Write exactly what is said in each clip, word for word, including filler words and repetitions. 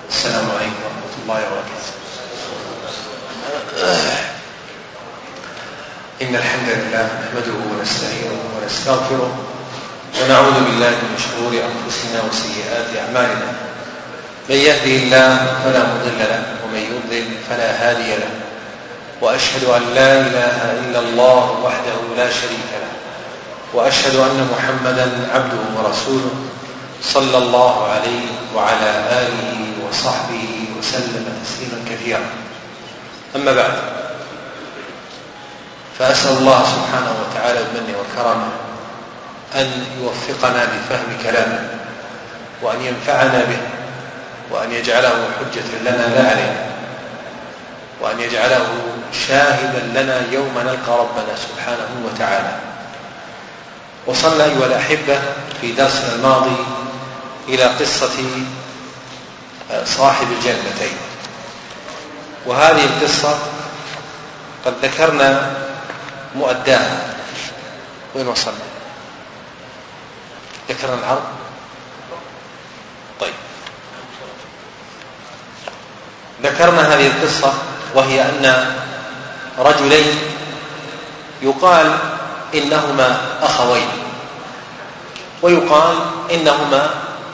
السلام عليكم ورحمة الله وبركاته. إن الحمد لله نحمده ونستعينه ونستغفره ونعوذ بالله من شرور أنفسنا وسيئات أعمالنا. من يهده الله فلا مضل له ومن يضلل فلا هادي له، وأشهد أن لا إله إلا الله وحده لا شريك له، وأشهد أن محمدا عبده ورسوله صلى الله عليه وعلى آله وصحبه وسلم تسليما كثيرا. أما بعد، فأسأل الله سبحانه وتعالى بمنه وكرمه أن يوفقنا بفهم كلامه، وأن ينفعنا به، وأن يجعله حجة لنا لا علينا، وأن يجعله شاهدا لنا يوم نلقى ربنا سبحانه وتعالى. وصلنا أيها الأحبة في درسنا الماضي إلى قصة صاحب الجنتين، وهذه القصة قد ذكرنا مؤداها. وين وصلنا؟ ذكرنا العرض. طيب، ذكرنا هذه القصة، وهي أن رجلين يقال إنهما أخوين، ويقال إنهما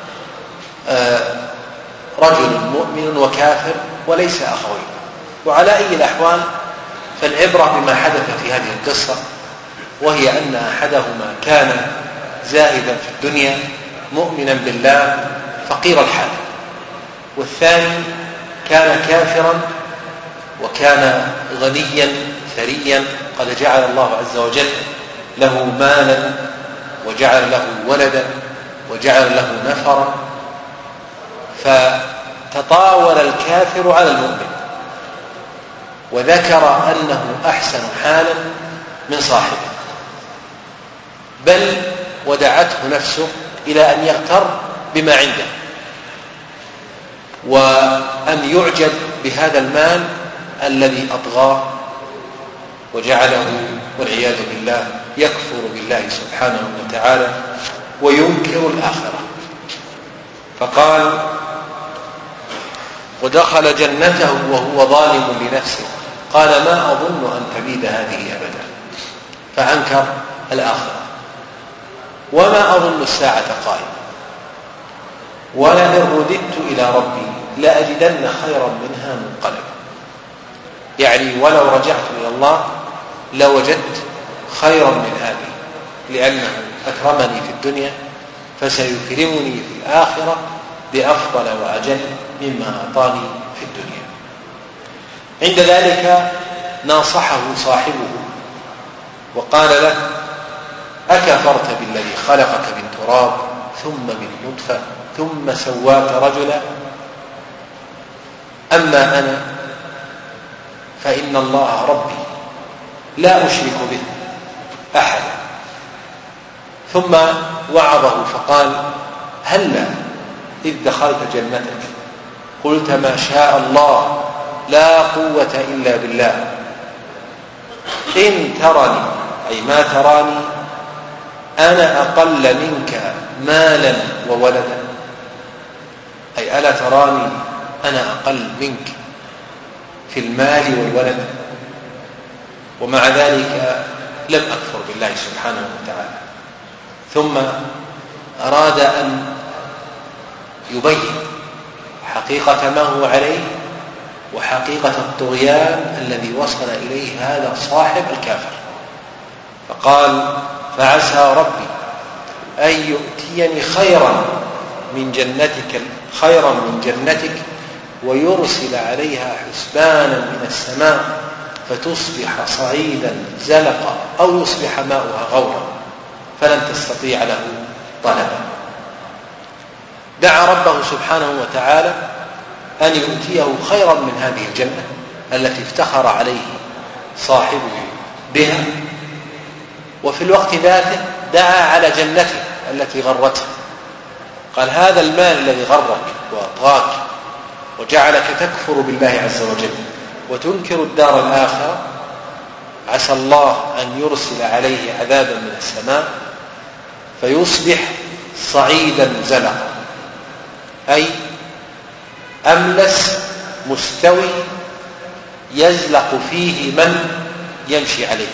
رجل مؤمن وكافر وليس أخوين. وعلى أي الأحوال فالعبرة بما حدث في هذه القصة، وهي أن أحدهما كان زاهدا في الدنيا مؤمنا بالله فقير الحال، والثاني كان كافرا وكان غنيا ثريا، قد جعل الله عز وجل له مالا وجعل له ولدا وجعل له نفرا، فتطاول الكافر على المؤمن وذكر أنه أحسن حالا من صاحبه، بل ودعته نفسه إلى أن يغتر بما عنده، وأن يعجب بهذا المال الذي أطغاه وجعله والعياذ بالله يكفر بالله سبحانه وتعالى وينكر الآخرة. فقال: ودخل جنته وهو ظالم لنفسه قال ما أظن أن تبيد هذه أبدا، فأنكر الآخرة. وما أظن الساعة قائمة، ولئن رددت إلى ربي لأجدن خيرا منها منقلبا. يعني ولو رجعت إلى الله لوجدت خيرا من هذه، لأنه أكرمني في الدنيا فسيكرمني في الآخرة بأفضل وأجل مما أعطاني في الدنيا. عند ذلك ناصحه صاحبه وقال له: أكفرت بالذي خلقك من تراب ثم من نطفة ثم سواك رجلا؟ أما أنا فإن الله ربي لا أشرك به أحدا. ثم وعظه فقال: هلا إذ دخلت جنتك قلت ما شاء الله لا قوة إلا بالله، إن ترني أي ما تراني أنا أقل منك مالا وولدا، أي ألا تراني أنا أقل منك في المال والولد، ومع ذلك لم أكفر بالله سبحانه وتعالى. ثم أراد أن يبين حقيقة ما هو عليه وحقيقة الطغيان الذي وصل إليه هذا صاحب الكافر، فقال: فعسى ربي أن يؤتيني خيرا من جنتك خيرا من جنتك ويرسل عليها حسبانا من السماء فتصبح صعيدا زلقا أو يصبح ماؤها غورا فلن تستطيع له طلبا. دعا ربه سبحانه وتعالى أن يؤتيه خيرا من هذه الجنة التي افتخر عليه صاحبه بها، وفي الوقت ذاته دعا على جنته التي غرته، قال: هذا المال الذي غرك وأطغاك وجعلك تكفر بالله عز وجل وتنكر الدار الآخرة، عسى الله أن يرسل عليه عذابا من السماء فيصبح صعيدا زلقا، أي أملس مستوي يزلق فيه من يمشي عليه،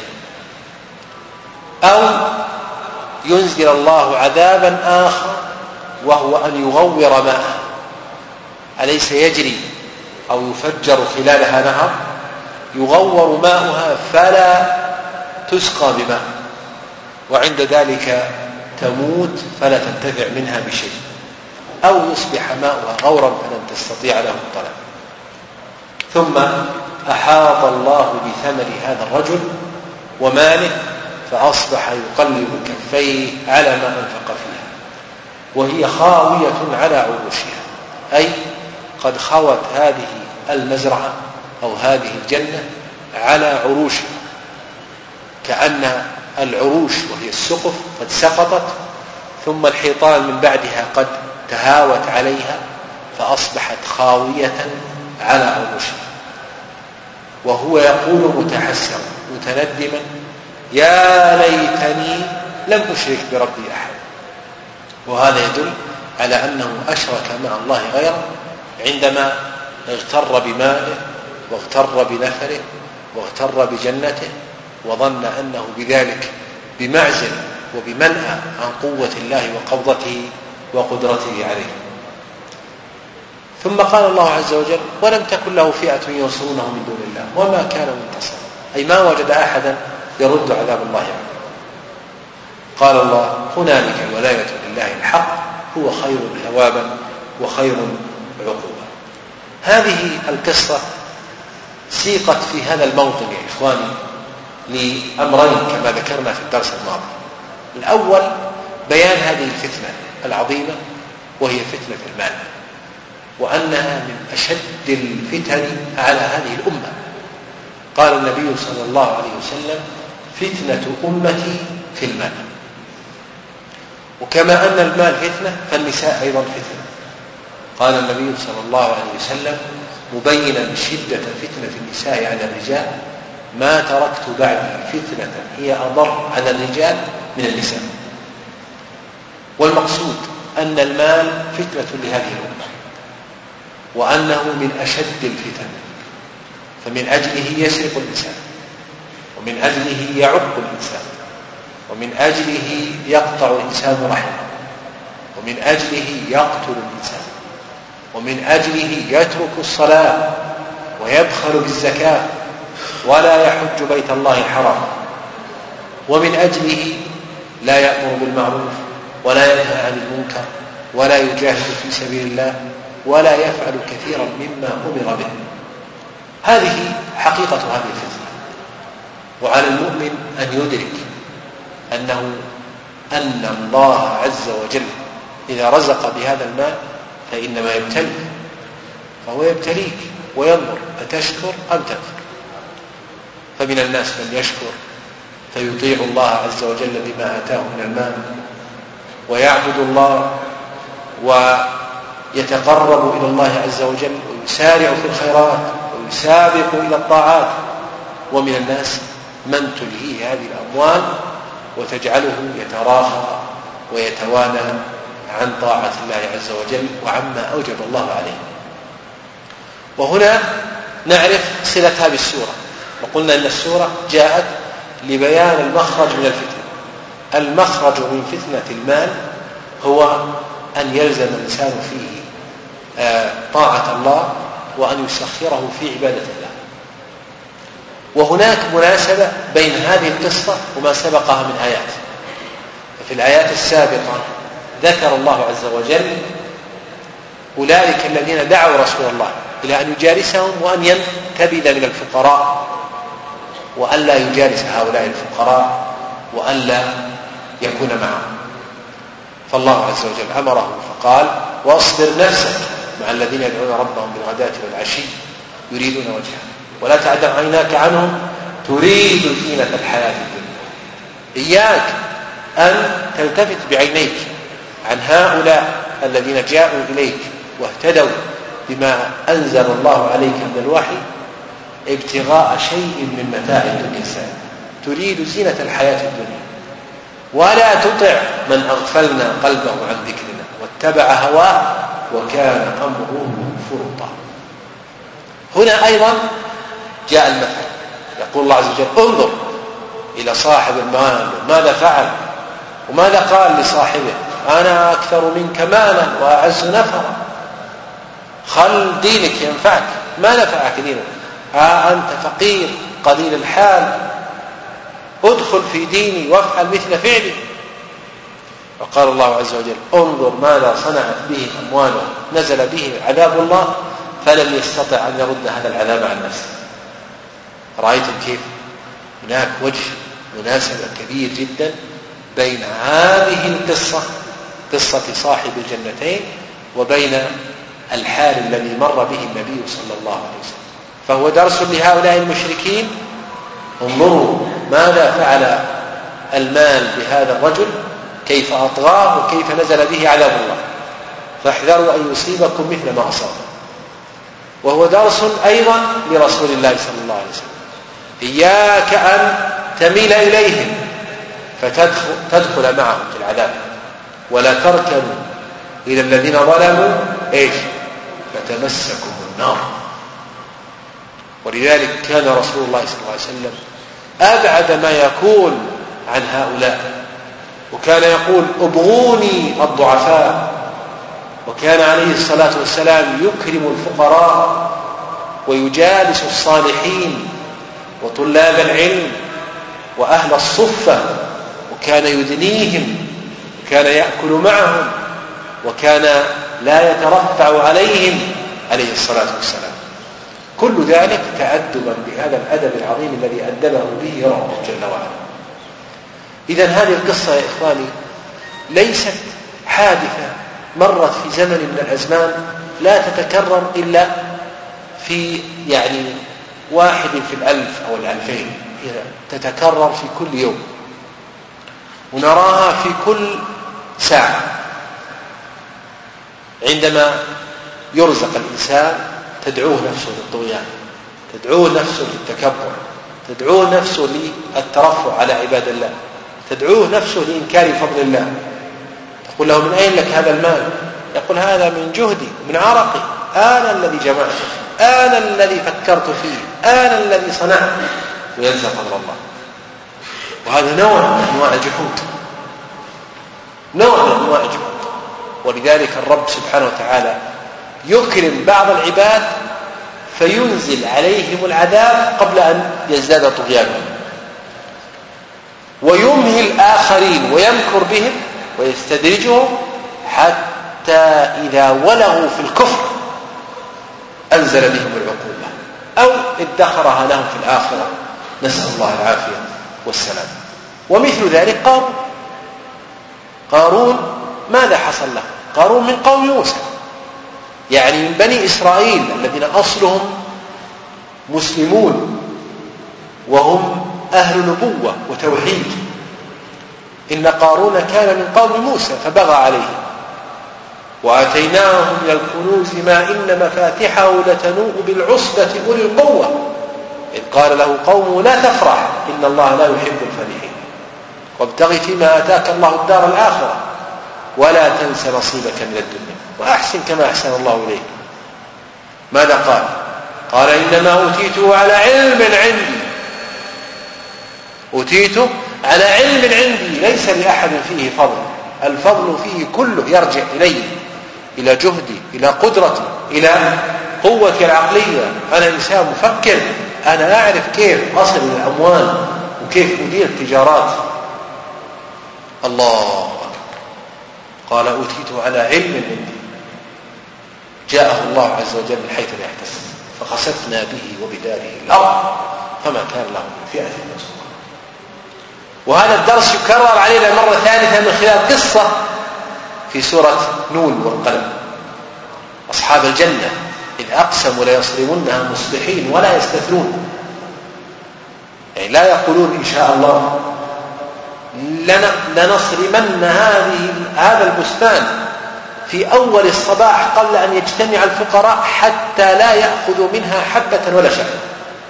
أو ينزل الله عذابا آخر وهو أن يغور ماءه، أليس يجري أو يفجر خلالها نهر يغور ماؤها فلا تسقى بماء، وعند ذلك تموت فلا تنتفع منها بشيء، أو يصبح ماؤها غورا فلن تستطيع له الطلب. ثم أحاط الله بثمر هذا الرجل وماله فأصبح يقلب كفيه على ما أنفق فيها، وهي خاوية على عروشها، أي قد خوت هذه المزرعة أو هذه الجنة على عروشها، كأن العروش وهي السقف قد سقطت، ثم الحيطان من بعدها قد تهاوت عليها فأصبحت خاوية على عروشها. وهو يقول متحسرا متندما: يا ليتني لم أشرك بربي أحد. وهذا يدل على أنه أشرك مع الله غيره عندما اغتر بماله واغتر بنفره واغتر بجنته، وظن أنه بذلك بمعزل وبمنأى عن قوة الله وقبضته وقدرته عليه. ثم قال الله عز وجل: ولم تكن له فئة ينصرونه من دون الله وما كان منتصرا، أي ما وجد أحدا يرد عذاب الله عنه. قال الله: هنالك الولاية لله الحق هو خير ثوابا وخير عقوبا. هذه القصة سيقت في هذا الموطن يا إخواني لأمرين كما ذكرنا في الدرس الماضي. الأول بيان هذه الفتنة العظيمة وهي فتنة المال، وأنها من أشد الفتن على هذه الأمة. قال النبي صلى الله عليه وسلم: فتنة أمتي في المال. وكما أن المال فتنة فالنساء أيضا فتنة. قال النبي صلى الله عليه وسلم مبينا شدة فتنة النساء على الرجال: ما تركت بعدي فتنة هي أضر على الرجال من النساء. والمقصود أن المال فتنة لهذه الأمة، وأنه من أشد الفتن، فمن أجله يسرق الإنسان، ومن أجله يعق الإنسان، ومن أجله يقطع الإنسان رحمه، ومن أجله يقتل الإنسان، ومن أجله يترك الصلاة ويبخل بالزكاة ولا يحج بيت الله الحرام، ومن أجله لا يأمر بالمعروف ولا ينهى عن المنكر ولا يجاهد في سبيل الله ولا يفعل كثيرا مما أمر به. هذه حقيقة هذه الفتنة. وعلى المؤمن أن يدرك أنه أن الله عز وجل إذا رزق بهذا المال فإنما يبتليك، فهو يبتليك وينظر أتشكر أم تكفر. فمن الناس من يشكر فيطيع الله عز وجل بما آتاه من المال ويعبد الله ويتقرب إلى الله عز وجل ويسارع في الخيرات ويسابق إلى الطاعات. ومن الناس من تلهيه هذه الأموال وتجعله يتراخى ويتوانى عن طاعة الله عز وجل وعما أوجب الله عليه. وهنا نعرف صلتها بالسورة، وقلنا أن السورة جاءت لبيان المخرج من الفتنة. المخرج من فتنة المال هو أن يلزم الإنسان فيه طاعة الله وأن يسخره في عبادة الله. وهناك مناسبة بين هذه القصة وما سبقها من آيات. في الآيات السابقة ذكر الله عز وجل أولئك الذين دعوا رسول الله إلى أن يجالسهم وأن ينتبذ من الفقراء وأن لا يجالس هؤلاء الفقراء وأن لا يكون معهم. فالله عز وجل أمره فقال: واصبر نفسك مع الذين يدعون ربهم بالغداة والعشي يريدون وجهه ولا تعد عيناك عنهم تريد زينة الحياة الدنيا. إياك أن تلتفت بعينيك عن هؤلاء الذين جاءوا إليك واهتدوا بما أنزل الله عليك من الوحي ابتغاء شيء من متاع الدنيا السائل، تريد زينة الحياة الدنيا. ولا تطع من أغفلنا قلبه عن ذكرنا واتبع هواه وكان أمره فرطا. هنا أيضا جاء المثل، يقول الله عز وجل انظر إلى صاحب المال ماذا فعل وماذا قال لصاحبه أنا أكثر منك مالا وأعز نفرا، خل دينك ينفعك، ما نفعك دينك، ها أنت فقير قليل الحال، ادخل في ديني وافعل مثل فعلي. وقال الله عز وجل انظر ماذا صنعت به أمواله، نزل به عذاب الله فلم يستطع أن يرد هذا العذاب عن نفسه. رأيتم كيف هناك وجه مناسبة كبير جدا بين هذه القصة قصة صاحب الجنتين وبين الحال الذي مر به النبي صلى الله عليه وسلم. فهو درس لهؤلاء المشركين، انظروا ماذا فعل المال بهذا الرجل، كيف أطغاه وكيف نزل به عذاب الله، فاحذروا أن يصيبكم مثل ما أصابه. وهو درس أيضا لرسول الله صلى الله عليه وسلم، إياك أن تميل إليهم فتدخل تدخل معهم في العذاب، ولا تركنوا إلى الذين ظلموا إيش فتمسكم النار. ولذلك كان رسول الله صلى الله عليه وسلم أبعد ما يكون عن هؤلاء، وكان يقول ابغوني الضعفاء، وكان عليه الصلاة والسلام يكرم الفقراء ويجالس الصالحين وطلاب العلم وأهل الصفة، وكان يدنيهم، وكان يأكل معهم، وكان لا يترفع عليهم عليه الصلاة والسلام. كل ذلك تأدبا بهذا الأدب العظيم الذي أدبه به ربه جل وعلا. إذن هذه القصة يا إخواني ليست حادثة مرت في زمن من الأزمان، لا تتكرر إلا في يعني واحد في الألف أو الألفين، تتكرر في كل يوم ونراها في كل ساعة. عندما يرزق الإنسان تدعوه نفسه للطغيان، تدعوه نفسه للتكبر، تدعوه نفسه للترفع على عباد الله، تدعوه نفسه لإنكار فضل الله. تقول له من أين لك هذا المال؟ يقول هذا من جهدي من عرقي، أنا الذي جمعته، أنا الذي فكرت فيه، أنا الذي صنعت، وينسى فضل الله. وهذا نوع من أنواع الجحود، نوع من أنواع الجحود. ولذلك الرب سبحانه وتعالى يكرم بعض العباد فينزل عليهم العذاب قبل أن يزداد طغيانهم، ويمهل الآخرين ويمكر بهم ويستدرجهم حتى إذا ولغوا في الكفر أنزل بهم العقوبة أو ادخرها لهم في الآخرة، نسأل الله العافية والسلام. ومثل ذلك قارون. قارون ماذا حصل له؟ قارون من قوم موسى، يعني من بني إسرائيل الذين أصلهم مسلمون وهم أهل نبوة وتوحيد. إن قارون كان من قوم موسى فبغى عليه، وآتيناه من الكنوز ما إن مفاتحه لتنوء بالعصبة أولي القوة إذ قال له قومه لا تفرح إن الله لا يحب الفرحين وابتغ فيما آتاك الله الدار الآخرة ولا تنس نصيبك من الدنيا وأحسن كما أحسن الله إليك. ماذا قال؟ قال إنما أوتيته على علم عندي، أوتيته على علم عندي، ليس لأحد فيه فضل، الفضل فيه كله يرجع إليه، إلى جهدي، إلى قدرتي، إلى قوتي العقلية. أنا إنسان مفكر، أنا أعرف كيف أصل الأموال وكيف أدير التجارات. الله قال أوتيته على علم عندي، جاءه الله عز وجل من حيث لا يحتسب فخسفنا به وبداره الأرض فما كان له من فئة ينصرونه. وهذا الدرس يكرر علينا مرة ثالثة من خلال قصة في سورة نون والقلم. أصحاب الجنة إذ أقسموا ليصرمنها مصبحين ولا يستثنون، يعني لا يقولون إن شاء الله لنصرمن هذه هذا البستان في أول الصباح قبل أن يجتمع الفقراء حتى لا يأخذوا منها حبة ولا شيء،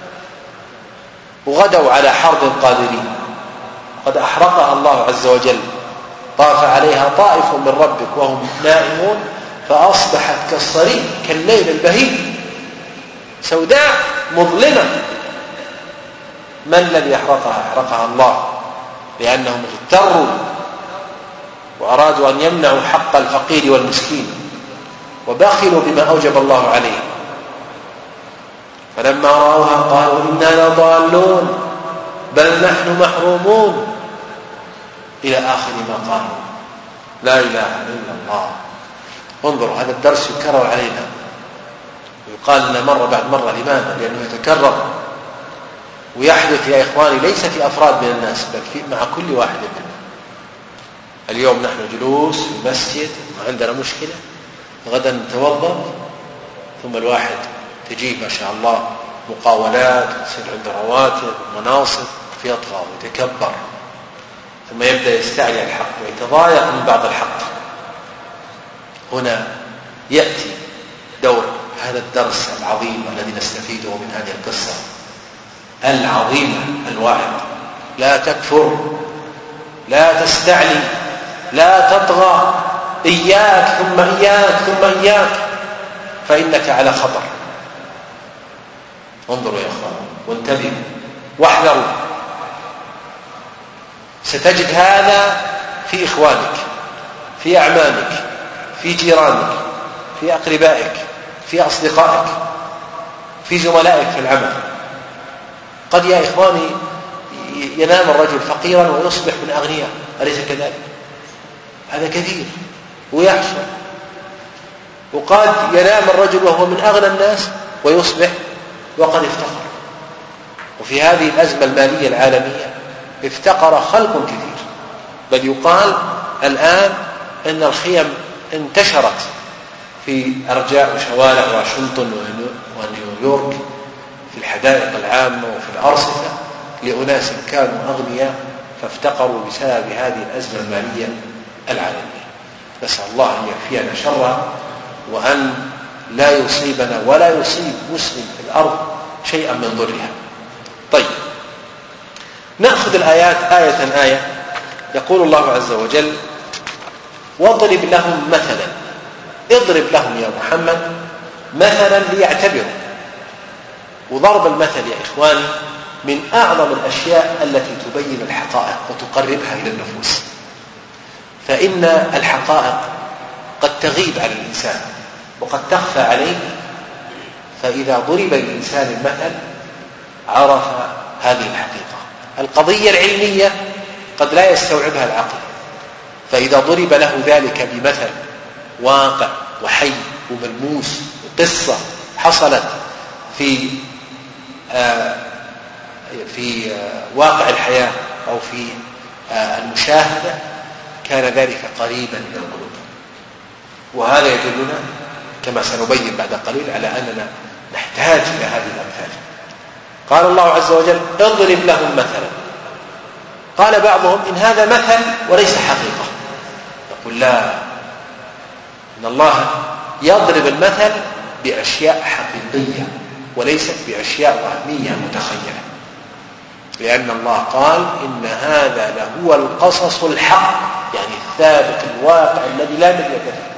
وغدوا على حرب قادرين قد أحرقها الله عز وجل، طاف عليها طائف من ربك وهم نائمون فأصبحت كالصريم كالليل البهيم سوداء مظلمة. من الذي أحرقها؟ أحرقها الله، لأنهم اغتروا وأرادوا أن يمنعوا حق الفقير والمسكين وبخلوا بما أوجب الله عليه، فلما رأوها قالوا إنا لضالون بل نحن محرومون إلى آخر ما قالوا. لا إله إلا الله. انظروا، هذا الدرس يكرر علينا ويقال لنا مرة بعد مرة. لماذا؟ لأنه يتكرر ويحدث يا إخواني ليس في أفراد من الناس بل في مع كل واحد منا. اليوم نحن جلوس في المسجد وعندنا مشكلة، غدا نتوضأ، ثم الواحد تجيب ما شاء الله مقاولات وتصير عنده رواتب ومناصب فيطغى ويتكبر، ثم يبدأ يستعلي الحق ويتضايق من بعض الحق. هنا يأتي دور هذا الدرس العظيم الذي نستفيده من هذه القصة العظيمة الواعظة. لا تكفر، لا تستعلي، لا تطغى، إياك ثم إياك ثم إياك، فإنك على خطر. انظروا يا أخوان وانتبهوا واحذروا. ستجد هذا في إخوانك، في أعمامك، في جيرانك، في أقربائك، في أصدقائك، في زملائك في العمل. قد يا إخواني ينام الرجل فقيرا ويصبح من أغنياء، أليس كذلك؟ هذا كثير ويحصل. وقد ينام الرجل وهو من أغنى الناس ويصبح وقد افتقر. وفي هذه الأزمة المالية العالمية افتقر خلق كثير، بل يقال الآن أن الخيم انتشرت في أرجاء وشوارع واشنطن ونيويورك في الحدائق العامة وفي الأرصفة لأناس كانوا أغنياء فافتقروا بسبب هذه الأزمة المالية العالمية. نسأل الله أن يكفينا شرها وأن لا يصيبنا ولا يصيب مسلم في الأرض شيئا من ضرها. طيب، نأخذ الآيات آية آية. يقول الله عز وجل: واضرب لهم مثلا. اضرب لهم يا محمد مثلا ليعتبروا. وضرب المثل يا إخواني من أعظم الأشياء التي تبين الحقائق وتقربها إلى النفوس، فإن الحقائق قد تغيب عن الإنسان وقد تخفى عليه، فإذا ضرب الإنسان المثل عرف هذه الحقيقة. القضية العلمية قد لا يستوعبها العقل، فإذا ضرب له ذلك بمثل واقع وحي وملموس وقصة حصلت في آه في آه واقع الحياة أو في آه المشاهدة، كان ذلك قريبا من القلوب. وهذا يدلنا كما سنبين بعد قليل على أننا نحتاج إلى هذه الأمثال. قال الله عز وجل: اضرب لهم مثلا. قال بعضهم: إن هذا مثل وليس حقيقة. يقول: لا، إن الله يضرب المثل بأشياء حقيقية وليست بأشياء وهمية متخيلة، لأن الله قال: إن هذا لهو القصص الحق، يعني الثابت الواقع الذي لا مرية فيه.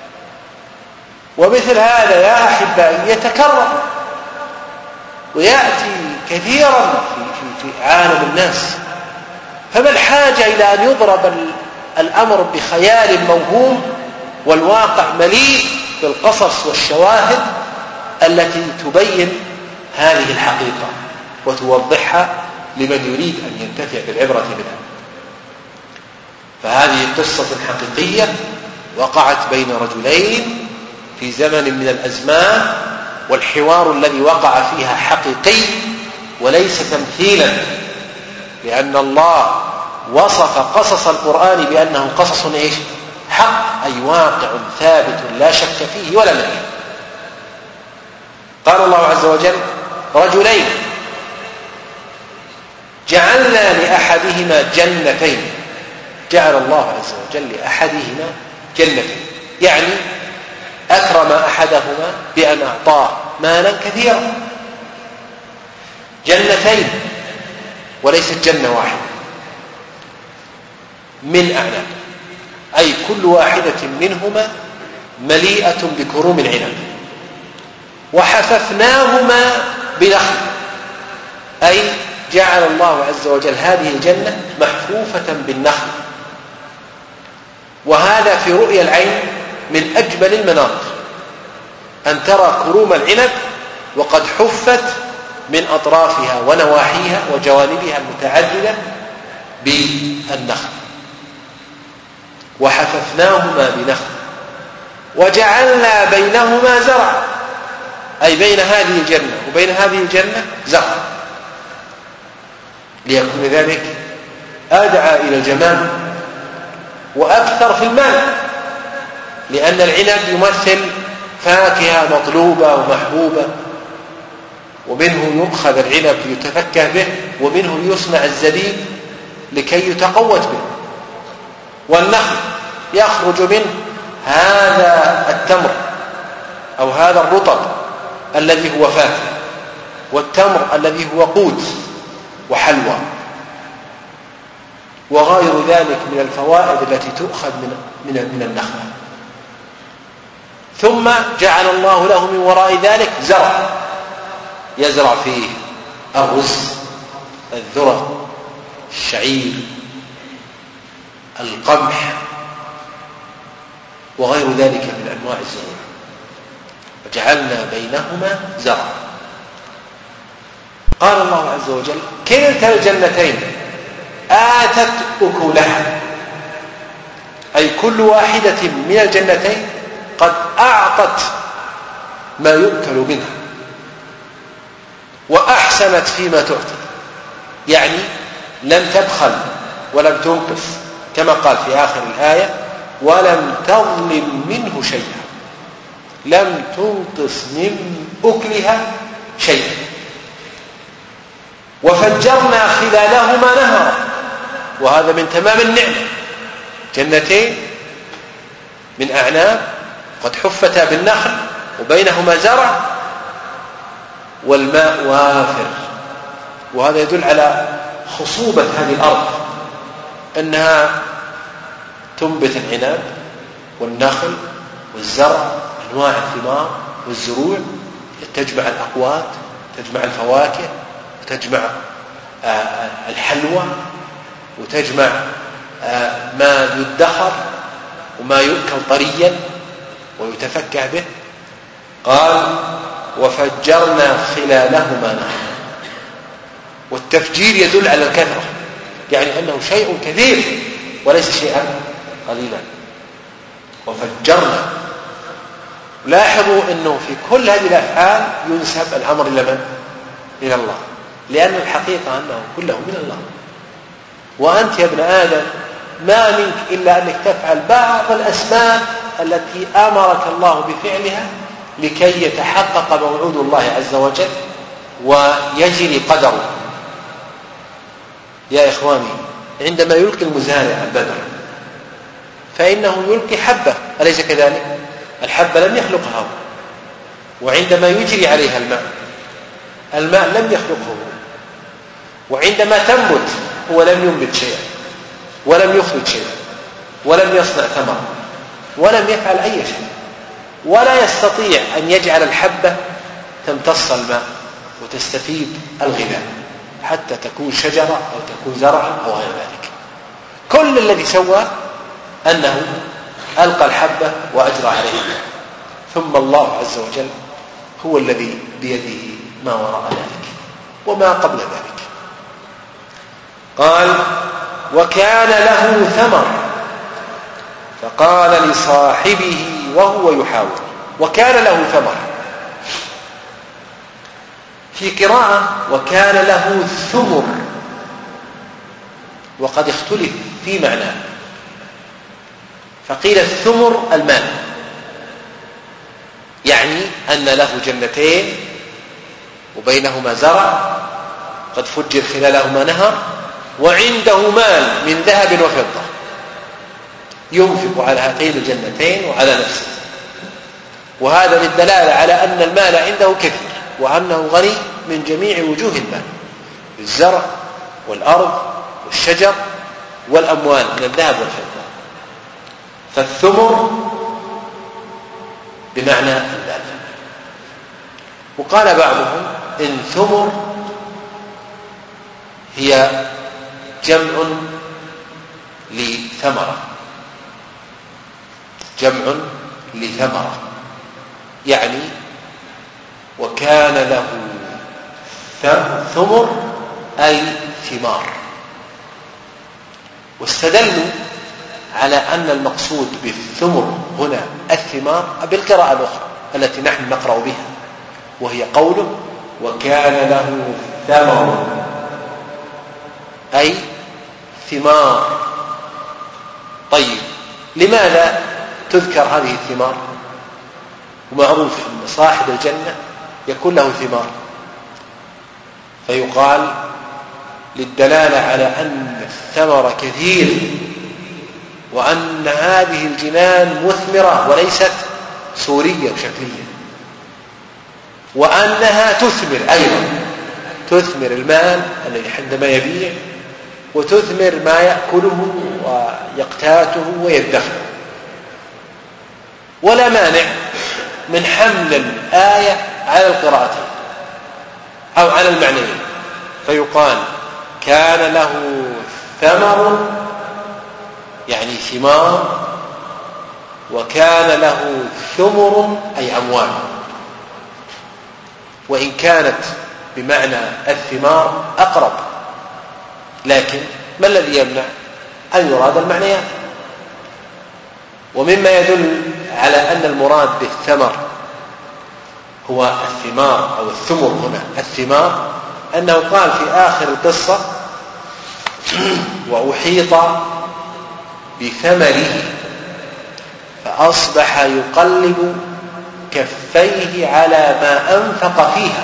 ومثل هذا يا أحبائي يتكرر ويأتي كثيرا في, في, في عالم الناس، فما الحاجة إلى أن يضرب الأمر بخيال موهوم والواقع مليء بالقصص والشواهد التي تبين هذه الحقيقة وتوضحها لمن يريد أن ينتفع بالعبرة منها. فهذه قصة حقيقية وقعت بين رجلين في زمن من الأزمان، والحوار الذي وقع فيها حقيقي وليس تمثيلا، لأن الله وصف قصص القرآن بأنه قصص إيش؟ حق، أي واقع ثابت لا شك فيه ولا مرية. قال الله عز وجل: رجلين جعلنا لأحدهما جنتين. جعل الله عز وجل لأحدهما جنتين، يعني أكرم أحدهما بأن أعطاه مالا كثيرا. جنتين وليست جنة واحدة من أعناب، أي كل واحدة منهما مليئة بكروم العنب، وحففناهما بنخل، أي جعل الله عز وجل هذه الجنة محفوفة بالنخل. وهذا في رؤيا العين من أجمل المناظر، أن ترى كروم العنب وقد حفت من أطرافها ونواحيها وجوانبها المتعددة بالنخل. وحففناهما بنخل وجعلنا بينهما زرعا، أي بين هذه الجنة وبين هذه الجنة زرع، ليكون ذلك أدعى إلى الجمال وأكثر في المال، لأن العنب يمثل فاكهة مطلوبة ومحبوبة، ومنه يؤخذ العنب ليتفكه به، ومنه ليصنع الزبيب لكي يتقوت به. والنخل يخرج منه هذا التمر أو هذا الرطب الذي هو فاكهة، والتمر الذي هو قوت وحلوى، وغير ذلك من الفوائد التي تؤخذ من من من النخلة. ثم جعل الله له من وراء ذلك زرع يزرع فيه الرز، الذرة، الشعير، القمح، وغير ذلك من أنواع الزروع، وجعلنا بينهما زرعا. قال الله عز وجل: كلتا الجنتين آتت أكلها، أي كل واحدة من الجنتين قد أعطت ما يؤكل منها وأحسنت فيما تعطي، يعني لم تبخل ولم تنقص، كما قال في آخر الآية: ولم تظلم منه شيئا، لم تنقص من أكلها شيئا. وفجرنا خلالهما نهرا، وهذا من تمام النعمة، جنتين من أعناب قد حفتا بالنخل وبينهما زرع والماء وافر، وهذا يدل على خصوبة هذه الأرض، أنها تنبت العنب والنخل والزرع، أنواع الثمار والزروع، تجمع الأقوات، تجمع الفواكه، وتجمع الحلوى، وتجمع ما يدخر وما يؤكل طريا ويتفكه به. قال: وفجرنا خلالهما نهرا. والتفجير يدل على الكثرة، يعني أنه شيء كثير وليس شيئا قليلا. وفجرنا، لاحظوا أنه في كل هذه الأفعال ينسب الأمر إلى من؟ إلى الله، لأن الحقيقة أنه كله من الله. وأنت يا ابن آدم ما منك إلا أنك تفعل بعض الأسباب التي أمرك الله بفعلها لكي يتحقق موعود الله عز وجل ويجري قدره. يا إخواني، عندما يلقي المزارع البذر فإنه يلقي حبة، أليس كذلك؟ الحبة لم يخلقها، وعندما يجري عليها الماء الماء لم يخلقه، وعندما تنبت هو لم ينبت شيئا ولم يخرج شيئا ولم يصنع ثمرا ولم يفعل أي شيء، ولا يستطيع أن يجعل الحبة تمتص الماء وتستفيد الغذاء حتى تكون شجرة أو تكون زرعا أو غير ذلك. كل الذي سوى أنه ألقى الحبة وأجرى عليها، ثم الله عز وجل هو الذي بيده ما وراء ذلك وما قبل ذلك. قال: وكان له ثمر فقال لصاحبه وهو يحاور. وكان له ثمر، في قراءة وكان له ثمر، وقد اختلف في معناه، فقيل الثمر المال، يعني أن له جنتين وبينهما زرع قد فجر خلالهما نهر، وعنده مال من ذهب وفضة ينفق على هاتين الجنتين وعلى نفسه. وهذا للدلالة على أن المال عنده كثير، وأنه غني من جميع وجوه المال، الزرع والأرض والشجر والأموال من الذهب والفضة. فالثمر بمعنى المال. وقال بعضهم إن ثمر هي جمع لثمرة، جمع لثمرة، يعني وكان له ثمر أي ثمار. واستدلوا على أن المقصود بالثمر هنا الثمار بالقراءة الأخرى التي نحن نقرأ بها، وهي قوله وكان له ثمر أي ثمار. طيب لماذا تذكر هذه الثمار؟ ومعروف أن صاحب الجنة يكون له ثمار، فيقال للدلالة على أن الثمر كثير وأن هذه الجنان مثمرة وليست سورية وشكلية، وأنها تثمر أيضا، تثمر المال الذي عندما يبيع، وتثمر ما يأكله ويقتاته ويدخره. ولا مانع من حمل الآية على القراءتين أو على المعنيين، فيقال كان له ثمر يعني ثمار، وكان له ثمر أي أموال. وإن كانت بمعنى الثمار أقرب، لكن ما الذي يمنع أن يراد المعنيات؟ ومما يدل على أن المراد بالثمر هو الثمار أو الثمر هنا الثمار، أنه قال في آخر القصة وأحيط بثمره فأصبح يقلب كفيه على ما أنفق فيها.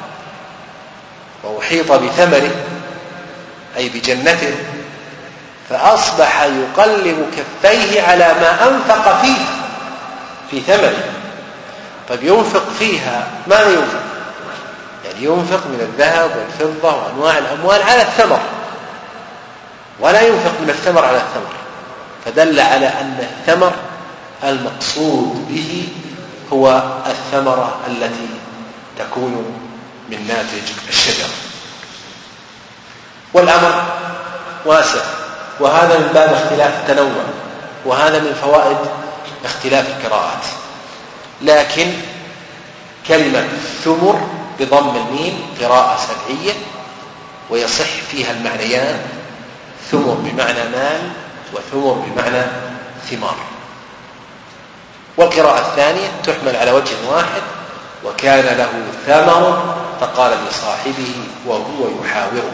وأحيط بثمره أي بجنته، فأصبح يقلب كفيه على ما أنفق فيها في ثمره. طيب ينفق فيها ماذا ينفق؟ يعني ينفق من الذهب والفضة وأنواع الأموال على الثمر، ولا ينفق من الثمر على الثمر، فدل على أن الثمر المقصود به هو الثمرة التي تكون من ناتج الشجرة. والأمر واسع، وهذا من باب اختلاف التنوع، وهذا من فوائد اختلاف القراءات. لكن كلمة ثمر بضم الميم قراءة سبعية ويصح فيها المعنيان، ثمر بمعنى مال وثمر بمعنى ثمار. والقراءة الثانية تحمل على وجه واحد وكان له ثمر فقال لصاحبه وهو يحاوره.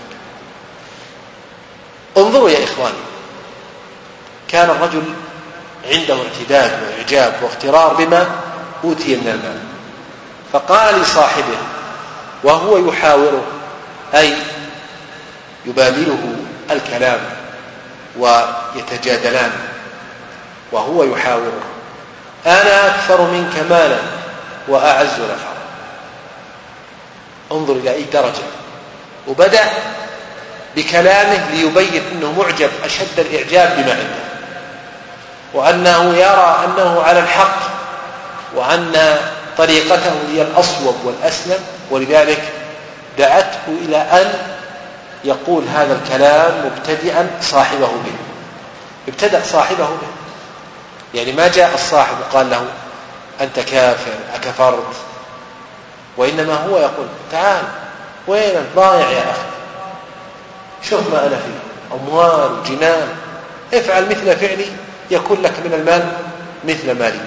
انظروا يا إخواني، كان الرجل عنده اعتداد وإعجاب واغترار بما أوتي من المال، فقال لصاحبه وهو يحاوره أي يبادله الكلام ويتجادلان، وهو يحاوره أنا أكثر منك مالا وأعز نفرا. انظر إلى أي درجة. وبدأ بكلامه ليبين أنه معجب أشد الإعجاب بما عنده، وأنه يرى أنه على الحق، وأن طريقته هي الأصوب والأسلم، ولذلك دعته إلى أن يقول هذا الكلام مبتدئا صاحبه به. ابتدأ صاحبه به، يعني ما جاء الصاحب وقال له أنت كافر أكفرت، وإنما هو يقول تعال وين ضايع يا أخي، شوف ما أنا فيه أموال وجنان، افعل مثل فعلي يكون لك من المال مثل مالي.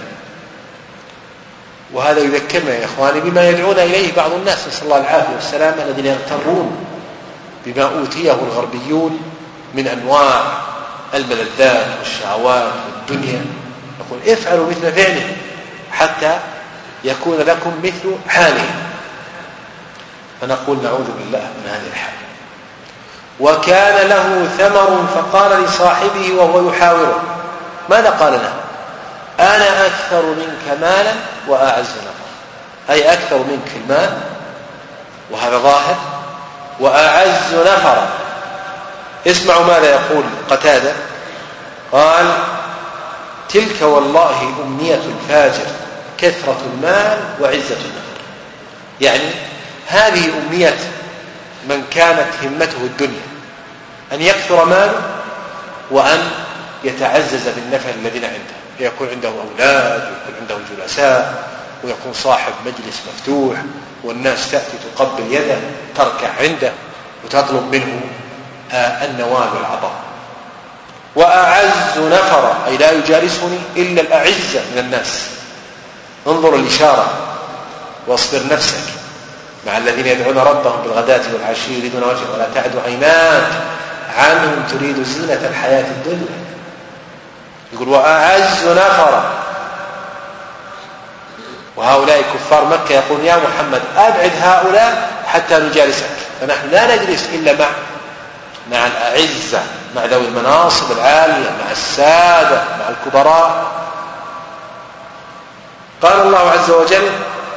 وهذا يذكرنا يا إخواني بما يدعون إليه بعض الناس نسأل الله العافية والسلامة، الذين يغترون بما أوتيه الغربيون من أنواع الملذات والشهوات والدنيا، يقول افعلوا مثل فعله حتى يكون لكم مثل حاله. فنقول نعوذ بالله من هذه الحال. وكان له ثمر فقال لصاحبه وهو يحاوره، ماذا قال له؟ أنا أكثر منك مالا وأعز نفرا، أي أكثر منك في المال وهذا ظاهر، وأعز نفرا. اسمعوا ماذا يقول قتادة، قال تلك والله أمنية الفاجر كثرة المال وعزة النفر. يعني هذه أمنية من كانت همته الدنيا، أن يكثر ماله وأن يتعزز بالنفر الذين عنده، يكون عنده أولاد ويكون عنده جلساء ويكون صاحب مجلس مفتوح والناس تأتي تقبل يده تركع عنده وتطلب منه النوال والعطاء. وأعز نفر أي لا يجالسني إلا الأعزة من الناس. انظر الإشارة، واصبر نفسك مع الذين يدعون ربهم بالغداة والعشي يريدون وجهه ولا تعد عيناك عنهم تريد زينة الحياة الدنيا. يقول وأعز نفر. وهؤلاء كفار مكة يقول يا محمد أبعد هؤلاء حتى نجالسك، فنحن لا نجلس إلا مع مع الأعزة، مع ذوي المناصب العالية، مع السادة، مع الكبراء. قال الله عز وجل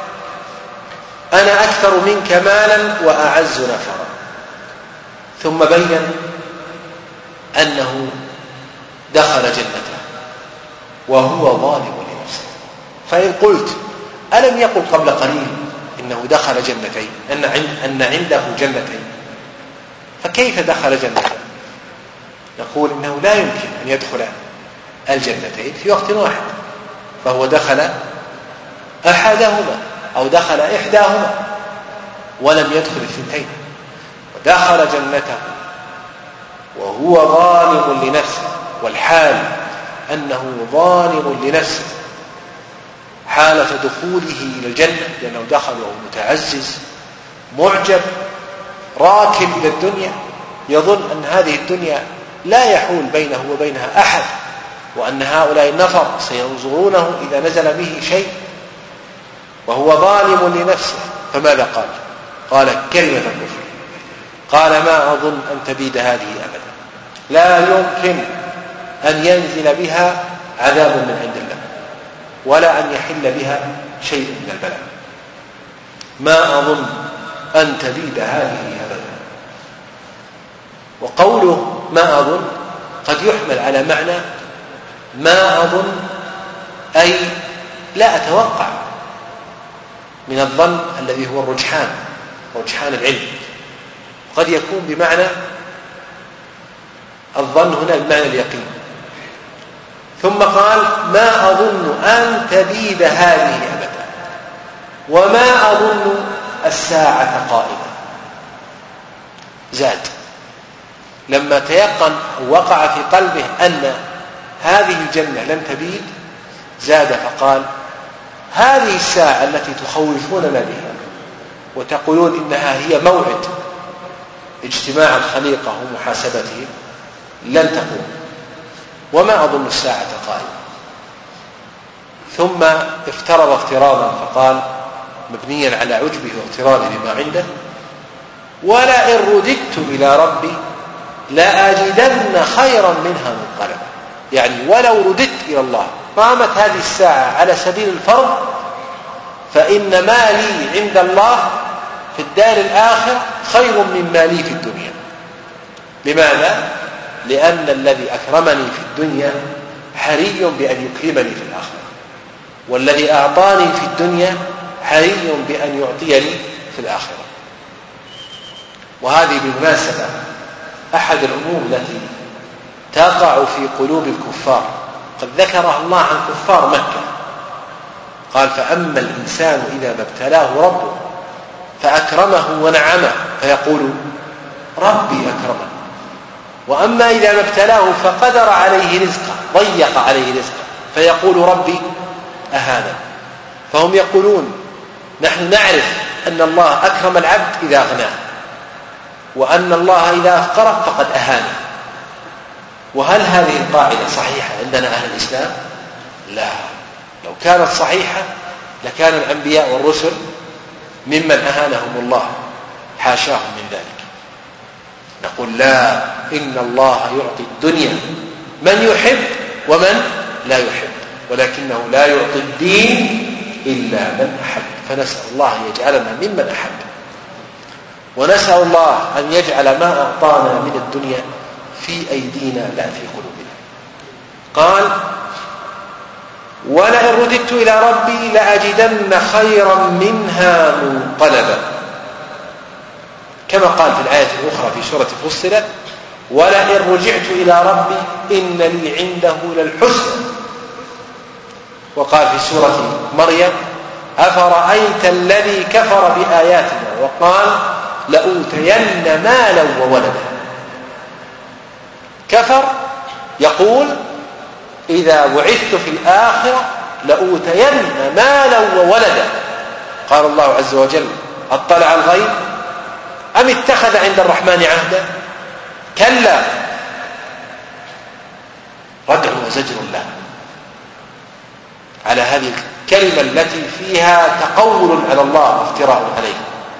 أنا أكثر منك مالا وأعز نفرا، ثم بين أنه دخل جنته وهو ظالم لنفسه. فإن قلت ألم يقل قبل قليل إنه دخل جنتين، أن أن عنده جنتين، فكيف دخل جنتين؟ نقول إنه لا يمكن أن يدخل الجنتين في وقت واحد، فهو دخل أحدهما أو دخل إحداهما ولم يدخل الثنتين. ودخل جنته وهو ظالم لنفسه، والحال أنه ظالم لنفسه حالة دخوله إلى الجنة، لأنه دخل وهو متعزز معجب راكب إلى الدنيا، يظن أن هذه الدنيا لا يحول بينه وبينها أحد، وأن هؤلاء النفر سينظرونه إذا نزل به شيء، وهو ظالم لنفسه. فماذا قال؟ قال كلمة الكفر، قال ما أظن أن تبيد هذه أبدا، لا يمكن أن ينزل بها عذاب من عند الله ولا أن يحل بها شيء من البلاء، ما أظن أن تبيد هذه أبدا. وقوله ما أظن قد يحمل على معنى ما أظن أي لا أتوقع، من الظن الذي هو الرجحان، رجحان العلم. قد يكون بمعنى الظن هنا بمعنى اليقين. ثم قال ما أظن أن تبيد هذه أبدا، وما أظن الساعة قائمة. زاد لما تيقن وقع في قلبه أن هذه الجنة لن تبيد، زاد فقال هذه الساعة التي تخوفوننا بها وتقولون إنها هي موعد اجتماع الخليقة ومحاسبتهم لن تقوم، وما أظن الساعة قائمة. ثم افترض افتراضا فقال مبنيا على عجبه واغتراره بما عنده ولئن رددت إلى ربي لأجدن خيرا منها منقلبا. يعني ولو رددت إلى الله، قامت هذه الساعة على سبيل الفرض، فإن ما لي عند الله في الدار الآخرة خير من ما لي في الدنيا. لماذا؟ لأن الذي أكرمني في الدنيا حري بأن يكرمني في الآخرة، والذي أعطاني في الدنيا حري بأن يعطيني في الآخرة. وهذه بالمناسبة أحد الأمور التي تقع في قلوب الكفار، قد ذكرها الله عن كفار مكة، قال فأما الإنسان إذا ما ابتلاه ربه فأكرمه ونعمه فيقول ربي أكرمه، وأما إذا ما ابتلاه فقدر عليه رزقه ضيق عليه رزقه فيقول ربي أهانا. فهم يقولون نحن نعرف أن الله أكرم العبد إذا أغناه، وأن الله إذا أفقره فقد أهانه. وهل هذه القاعدة صحيحة عندنا أهل الإسلام؟ لا، لو كانت صحيحة لكان الأنبياء والرسل ممن أهانهم الله، حاشاهم من ذلك. نقول لا، إن الله يعطي الدنيا من يحب ومن لا يحب، ولكنه لا يعطي الدين إلا من أحب. فنسأل الله أن يجعلنا ممن أحب، ونسأل الله أن يجعل ما أعطانا من الدنيا في أيدينا لا في قلوبنا. قال ولئن رددت إلى ربي لأجدن خيرا منها منقلبا، كما قال في الآية الأخرى في سورة فصلت: ولئن رجعت إلى ربي إن لي عنده للحسنى. وقال في سورة مريم: أفرأيت الذي كفر بآياتنا وقال لأوتين مالا وولدا. كفر يقول: إذا بعثت في الآخرة لأوتين مالا وولدا. قال الله عز وجل: أطلع الغيب أم اتخذ عند الرحمن عهدا؟ كلا، ردع وزجر الله على هذه الكلمة التي فيها تقول على الله وافتراء عليه،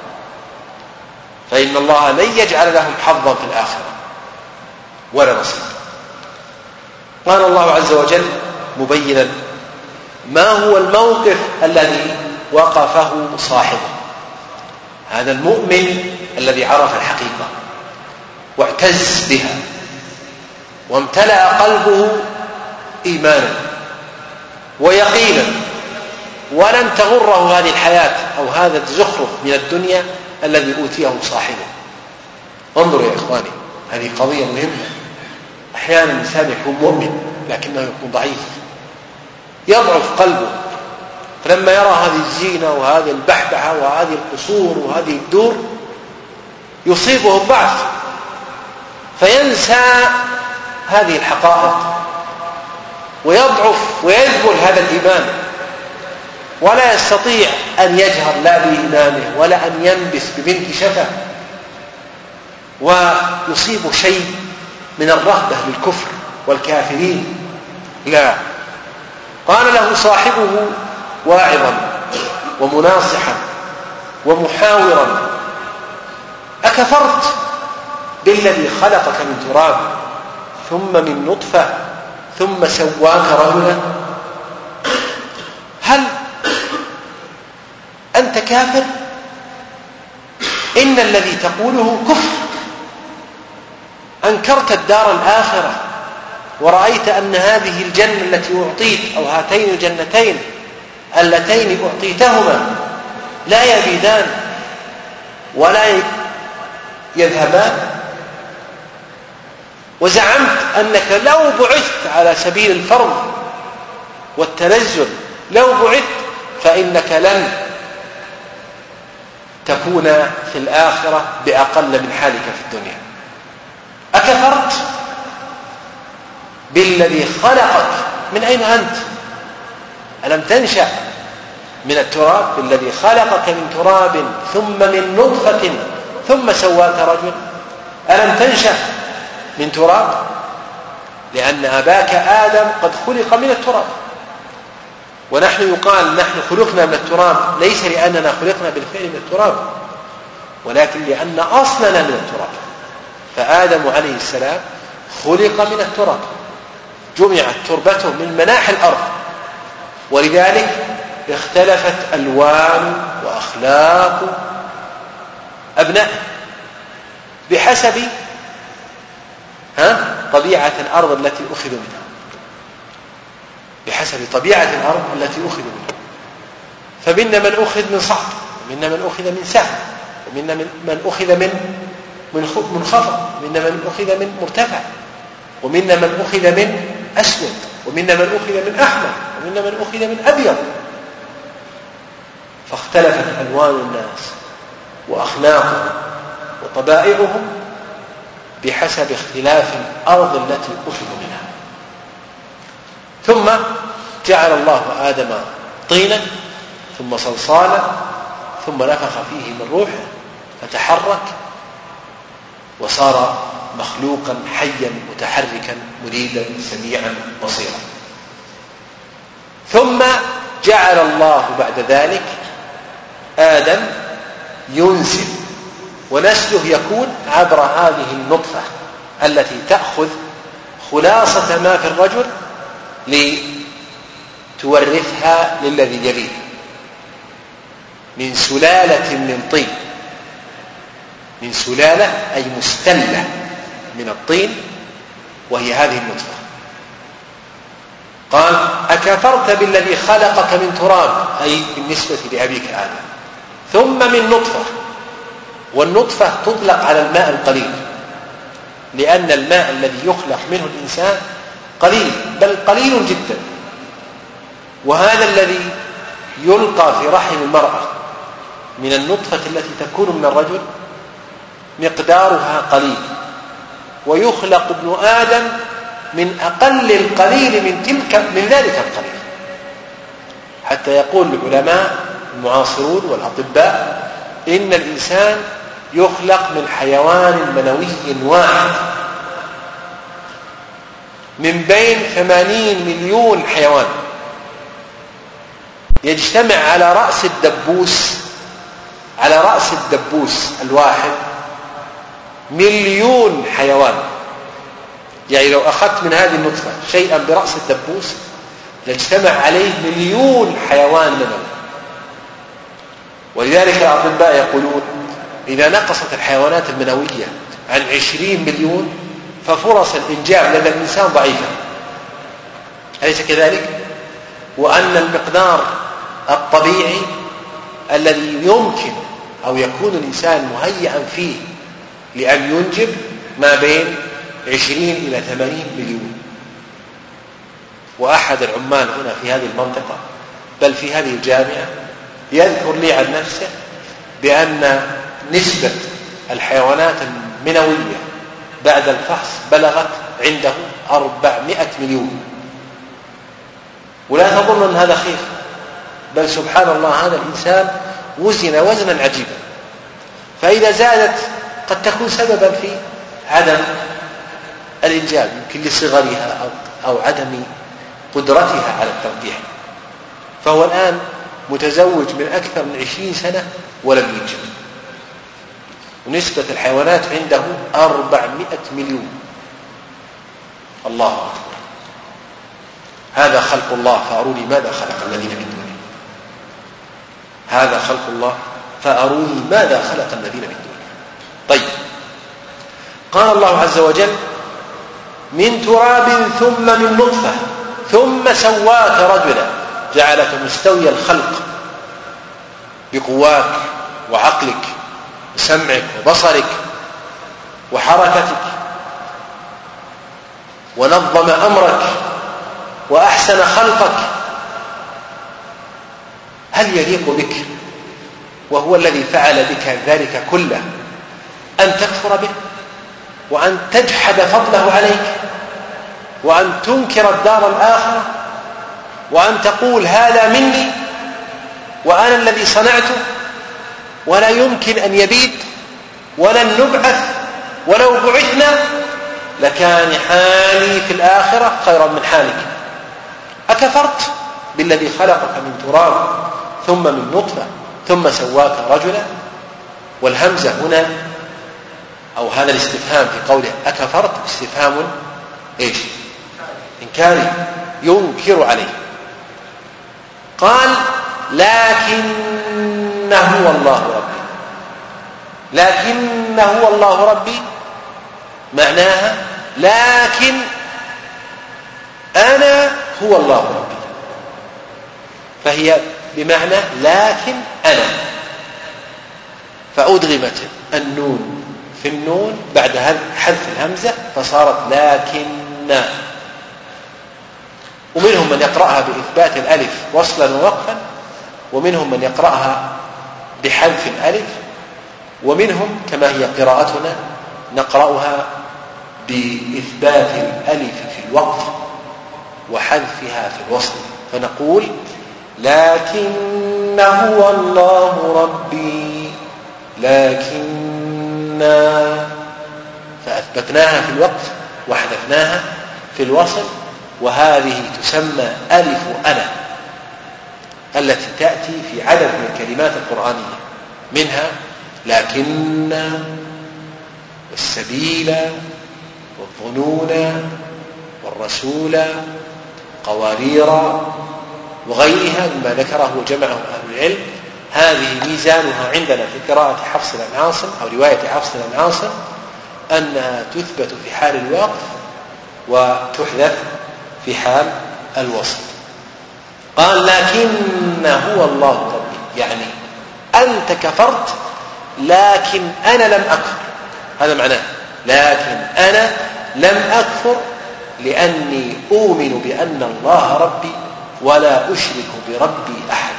فإن الله لن يجعل لهم حظا في الآخرة ولا نصيب. قال الله عز وجل مبينا ما هو الموقف الذي وقفه صاحبه، هذا المؤمن الذي عرف الحقيقة واعتز بها وامتلأ قلبه إيمانا ويقينا، ولن تغره هذه الحياة أو هذا الزخرف من الدنيا الذي أوتيه صاحبه. انظروا يا إخواني، هذه قضية مهمة. أحيانا الإنسان يكون مؤمن لكنه يكون ضعيف، يضعف قلبه، فلما يرى هذه الزينة وهذه البحبحة وهذه القصور وهذه الدور يصيبه الضعف، فينسى هذه الحقائق ويضعف ويذبل هذا الإيمان، ولا يستطيع أن يجهر لا بإيمانه ولا أن ينبس ببنت شفة، ويصيب شيء من الرهبة للكفر والكافرين. لا، قال له صاحبه واعظا ومناصحا ومحاورا: أكفرت بالذي خلقك من تراب ثم من نطفة ثم سواك رجلا؟ هل أنت كافر؟ إن الذي تقوله كفر، أنكرت الدار الآخرة ورأيت أن هذه الجنة التي أعطيت أو هاتين الجنتين اللتين أعطيتهما لا يبيدان ولا يذهبان، وزعمت أنك لو بعثت على سبيل الفرض والتنزل، لو بعثت فإنك لن تكون في الآخرة بأقل من حالك في الدنيا. أكفرت بالذي خلقك؟ من أين أنت؟ ألم تنشأ من التراب؟ بالذي خلقك من تراب ثم من نطفة ثم سواك رجل. ألم تنشأ من تراب؟ لأن أباك آدم قد خلق من التراب، ونحن يقال نحن خلقنا من التراب ليس لأننا خلقنا بالفعل من التراب، ولكن لأن أصلنا من التراب. فآدم عليه السلام خلق من التراب، جمعت تربته من مناحي الأرض، ولذلك اختلفت ألوان وأخلاق أبنائه بحسب ها طبيعة الأرض التي أخذوا منها، بحسب طبيعة الأرض التي أخذوا منها. فمنا من أخذ من صعب، ومنا من أخذ من سهل، ومنا من أخذ من منخفض، ومنا من أخذ من مرتفع، ومنا من أخذ من أسود، ومنا من أخذ من أحمر، ومنا من أخذ من أبيض. فاختلفت ألوان الناس وأخلاقهم وطبائعهم بحسب اختلاف الأرض التي أخذوا منها. ثم جعل الله آدم طينا ثم صلصالا ثم نفخ فيه من روحه فتحرك وصار مخلوقا حيا متحركا مريدا سميعا بصيرا. ثم جعل الله بعد ذلك آدم ينزل ونسله يكون عبر هذه النطفة التي تأخذ خلاصة ما في الرجل لتورثها للذي يليه، من سلالة من طين، من سلالة أي مستلة من الطين، وهي هذه النطفة. قال أكفرت بالذي خلقك من تراب، أي بالنسبة لأبيك آدم، ثم من نطفة. والنطفة تطلق على الماء القليل، لأن الماء الذي يخلق منه الإنسان قليل، بل قليل جدا، وهذا الذي يلقى في رحم المرأة من النطفة التي تكون من الرجل مقدارها قليل، ويخلق ابن آدم من أقل القليل من تلك من ذلك القليل، حتى يقول العلماء المعاصرون والأطباء إن الإنسان يخلق من حيوان منوي واحد من بين ثمانين مليون حيوان، يجتمع على رأس الدبوس على رأس الدبوس الواحد مليون حيوان. يعني لو أخذت من هذه النطفة شيئا برأس الدبوس لاجتمع عليه مليون حيوان منوي. ولذلك الأطباء يقولون إذا نقصت الحيوانات المنوية عن عشرين مليون ففرص الإنجاب لدى الإنسان ضعيفة، أليس كذلك؟ وأن المقدار الطبيعي الذي يمكن أو يكون الإنسان مهيئا فيه لأن ينجب ما بين عشرين إلى ثمانين مليون. وأحد العمال هنا في هذه المنطقة بل في هذه الجامعة يذكر لي عن نفسه بأن نسبة الحيوانات المنوية بعد الفحص بلغت عنده أربعمائة مليون. ولا تظن أن هذا خير، بل سبحان الله هذا الإنسان وزن وزنا عجيبا، فإذا زادت قد تكون سببا في عدم الإنجاب، يمكن لصغرها أو, أو عدم قدرتها على الترجيح. فهو الآن متزوج من أكثر من عشرين سنة ولم ينجب، ونسبة الحيوانات عنده أربعمائة مليون. الله أكبر. هذا خلق الله فأروني ماذا خلق الذين من دونه. هذا خلق الله فأروني ماذا خلق الذين من دونه. طيب، قال الله عز وجل من تراب ثم من نطفة ثم سواك رجلا، جعلك مستوي الخلق بقواك وعقلك وسمعك وبصرك وحركتك، ونظم أمرك وأحسن خلقك. هل يليق بك وهو الذي فعل بك ذلك كله أن تكفر به وأن تجحد فضله عليك وأن تنكر الدار الآخرة وأن تقول هذا مني وأنا الذي صنعته ولا يمكن أن يبيد ولن نبعث ولو بعثنا لكان حالي في الآخرة خيرا من حالك؟ أكفرت بالذي خلقك من تراب ثم من نطفة ثم سواك رجلا؟ والهمزة هنا أو هذا الاستفهام في قوله أكفرت استفهام إيش؟ إنكاري، ينكر عليه. قال لكن هو الله ربي. لكن هو الله ربي معناها لكن أنا هو الله ربي، فهي بمعنى لكن أنا، فأدغمت النون في النون بعد حذف الهمزة فصارت لكن. ومنهم من يقرأها بإثبات الألف وصلا ووقفا، ومنهم من يقرأها بحذف الألف، ومنهم كما هي قراءتنا نقرأها بإثبات الألف في الوقف وحذفها في الوصل، فنقول لكن هو الله ربي لكن، فأثبتناها في الوقف وحذفناها في الوصل. وهذه تسمى ألف أنا التي تأتي في عدد من الكلمات القرآنية، منها لكن والسبيل والظنون والرسول قوارير وغيرها مما ذكره وجمعه أهل العلم. هذه ميزانها عندنا في قراءة حفص بن عاصم أو رواية حفص بن عاصم أنها تثبت في حال الوقف وتحذف في حال الوسط. قال لكن هو الله ربي، يعني أنت كفرت لكن أنا لم أكفر، هذا معناه، لكن أنا لم أكفر لأني أؤمن بأن الله ربي ولا أشرك بربي أحدا.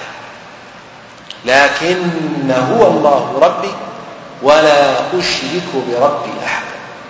لكن هو الله ربي ولا أشرك بربي أحدا.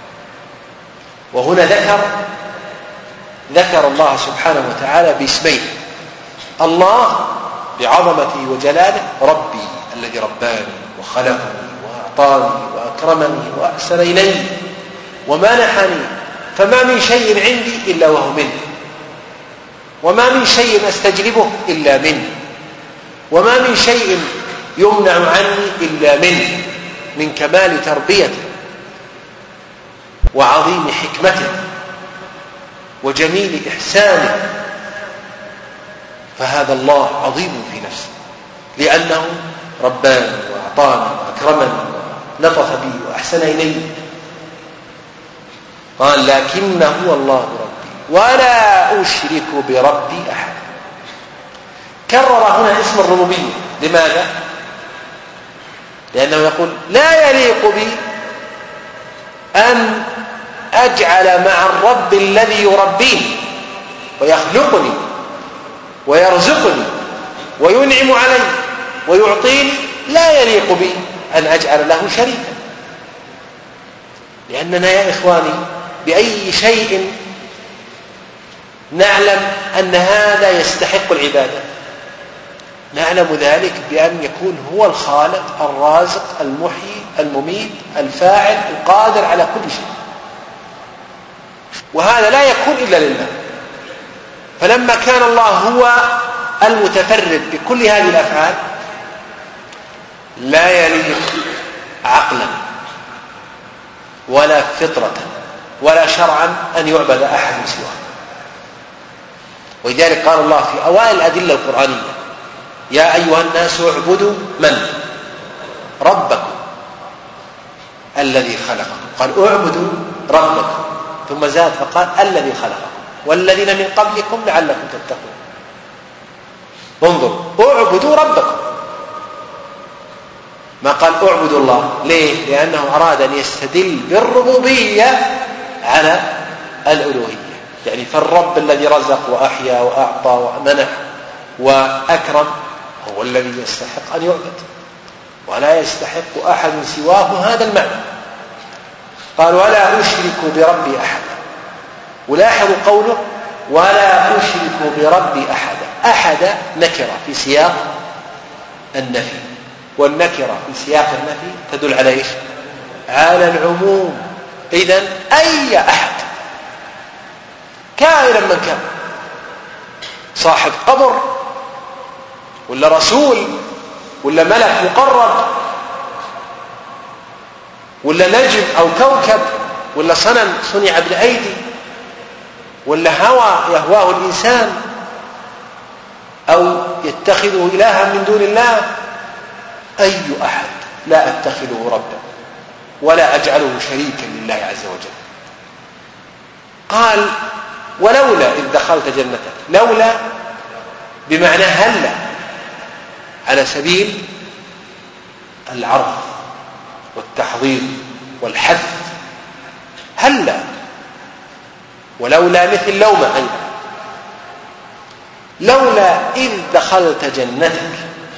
وهنا ذكر ذكر الله سبحانه وتعالى باسمين: الله بعظمته وجلاله، ربي الذي رباني وخلقني وأعطاني وأكرمني وأحسن إلي ومنحني، فما من شيء عندي إلا وهو منه، وما من شيء أستجلبه إلا منه، وما من شيء يمنع عني إلا منه، من كمال تربيته وعظيم حكمته وجميل إحسانه. فهذا الله عظيم في نفسه لأنه رباني وأعطاني وأكرمني ولطف بي وأحسن إلي. قال لكن هو الله ربي ولا أشرك بربي أحد. كرر هنا اسم الربوبية. لماذا؟ لأنه يقول لا يليق بي أن أجعل مع الرب الذي يربيني ويخلقني ويرزقني وينعم علي ويعطيني، لا يليق بي أن أجعل له شريكا. لأننا يا إخواني بأي شيء نعلم أن هذا يستحق العبادة؟ نعلم ذلك بأن يكون هو الخالق الرازق المحيي المميت الفاعل القادر على كل شيء، وهذا لا يكون إلا لله. فلما كان الله هو المتفرد بكل هذه الأفعال، لا يليق عقلا ولا فطرة ولا شرعا أن يعبد أحد سواه. ولذلك قال الله في أوائل الأدلة القرآنية: يا أيها الناس اعبدوا من؟ ربكم الذي خلقكم. قال اعبدوا ربكم، ثم زاد فقال الذي خلقكم والذين من قبلكم لعلكم تتقون. انظروا، اعبدوا ربكم، ما قال اعبدوا الله. ليه؟ لأنه أراد أن يستدل بالربوبية على الألوهية. يعني فالرب الذي رزق وأحيا وأعطى ومنح وأكرم هو الذي يستحق أن يعبد، ولا يستحق أحد سواه هذا المعنى. قال ولا أشرك بربي أحدا. ولاحظوا قوله ولا أشرك بربي أحدا. أحد نكرة في سياق النفي، والنكرة في سياق النفي تدل على إيش؟ على العموم. إذن أي أحد كائنا من كان، صاحب قبر ولا رسول ولا ملك مقرب ولا نجم أو كوكب ولا صنم صنع بالأيدي ولا هوى يهواه الإنسان أو يتخذه إلها من دون الله، أي أحد لا أتخذه ربا ولا أجعله شريكا لله عز وجل. قال ولولا إذ دخلت جنتك. لولا بمعنى هلا، على سبيل العرض والتحضير والحث. هلا، ولولا مثل لوما أيضا. لولا إذ دخلت جنتك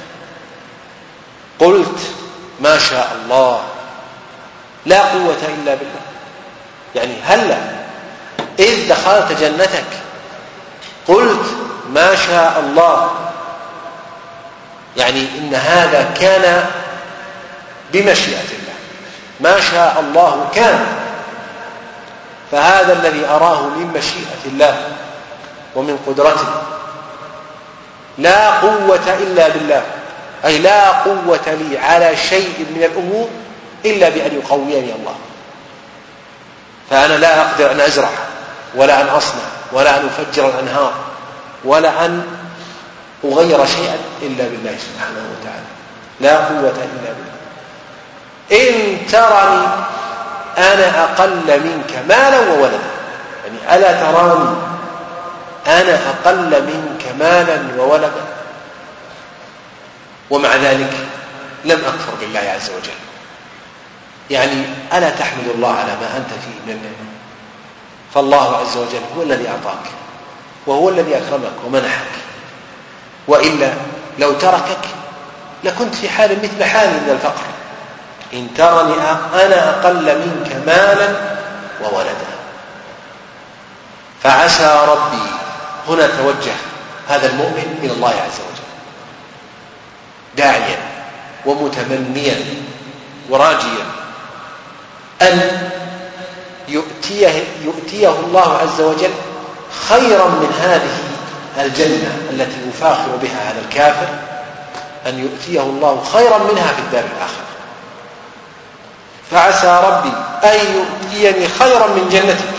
قلت ما شاء الله لا قوة إلا بالله. يعني هلا إذ دخلت جنتك قلت ما شاء الله، يعني إن هذا كان بمشيئة الله، ما شاء الله كان. فهذا الذي أراه من مشيئة الله ومن قدرته. لا قوة إلا بالله، أي لا قوة لي على شيء من الأمور إلا بأن يقويني الله. فأنا لا أقدر أن أزرع ولا أن أصنع ولا أن أفجر الأنهار ولا أن أغير شيئا إلا بالله سبحانه وتعالى. لا قوة إلا بالله. إن ترني أنا أقل منك مالا وولدا، يعني ألا تراني أنا أقل منك مالا وولدا، ومع ذلك لم أكفر بالله عز وجل. يعني ألا تحمد الله على ما أنت فيه من النعمة؟ فالله عز وجل هو الذي أعطاك وهو الذي أكرمك ومنحك، وإلا لو تركك لكنت في حال مثل حال من الفقر. إن ترني أنا أقل منك مالا وولدا. فعسى ربي، هنا توجه هذا المؤمن إلى الله عز وجل داعيا ومتمنيا وراجيا أن يؤتيه, يؤتيه الله عز وجل خيرا من هذه الجنة التي يفاخر بها هذا الكافر، أن يؤتيه الله خيرا منها في الدار الآخرة. فعسى ربي أن يؤتيني خيرا من جنتك.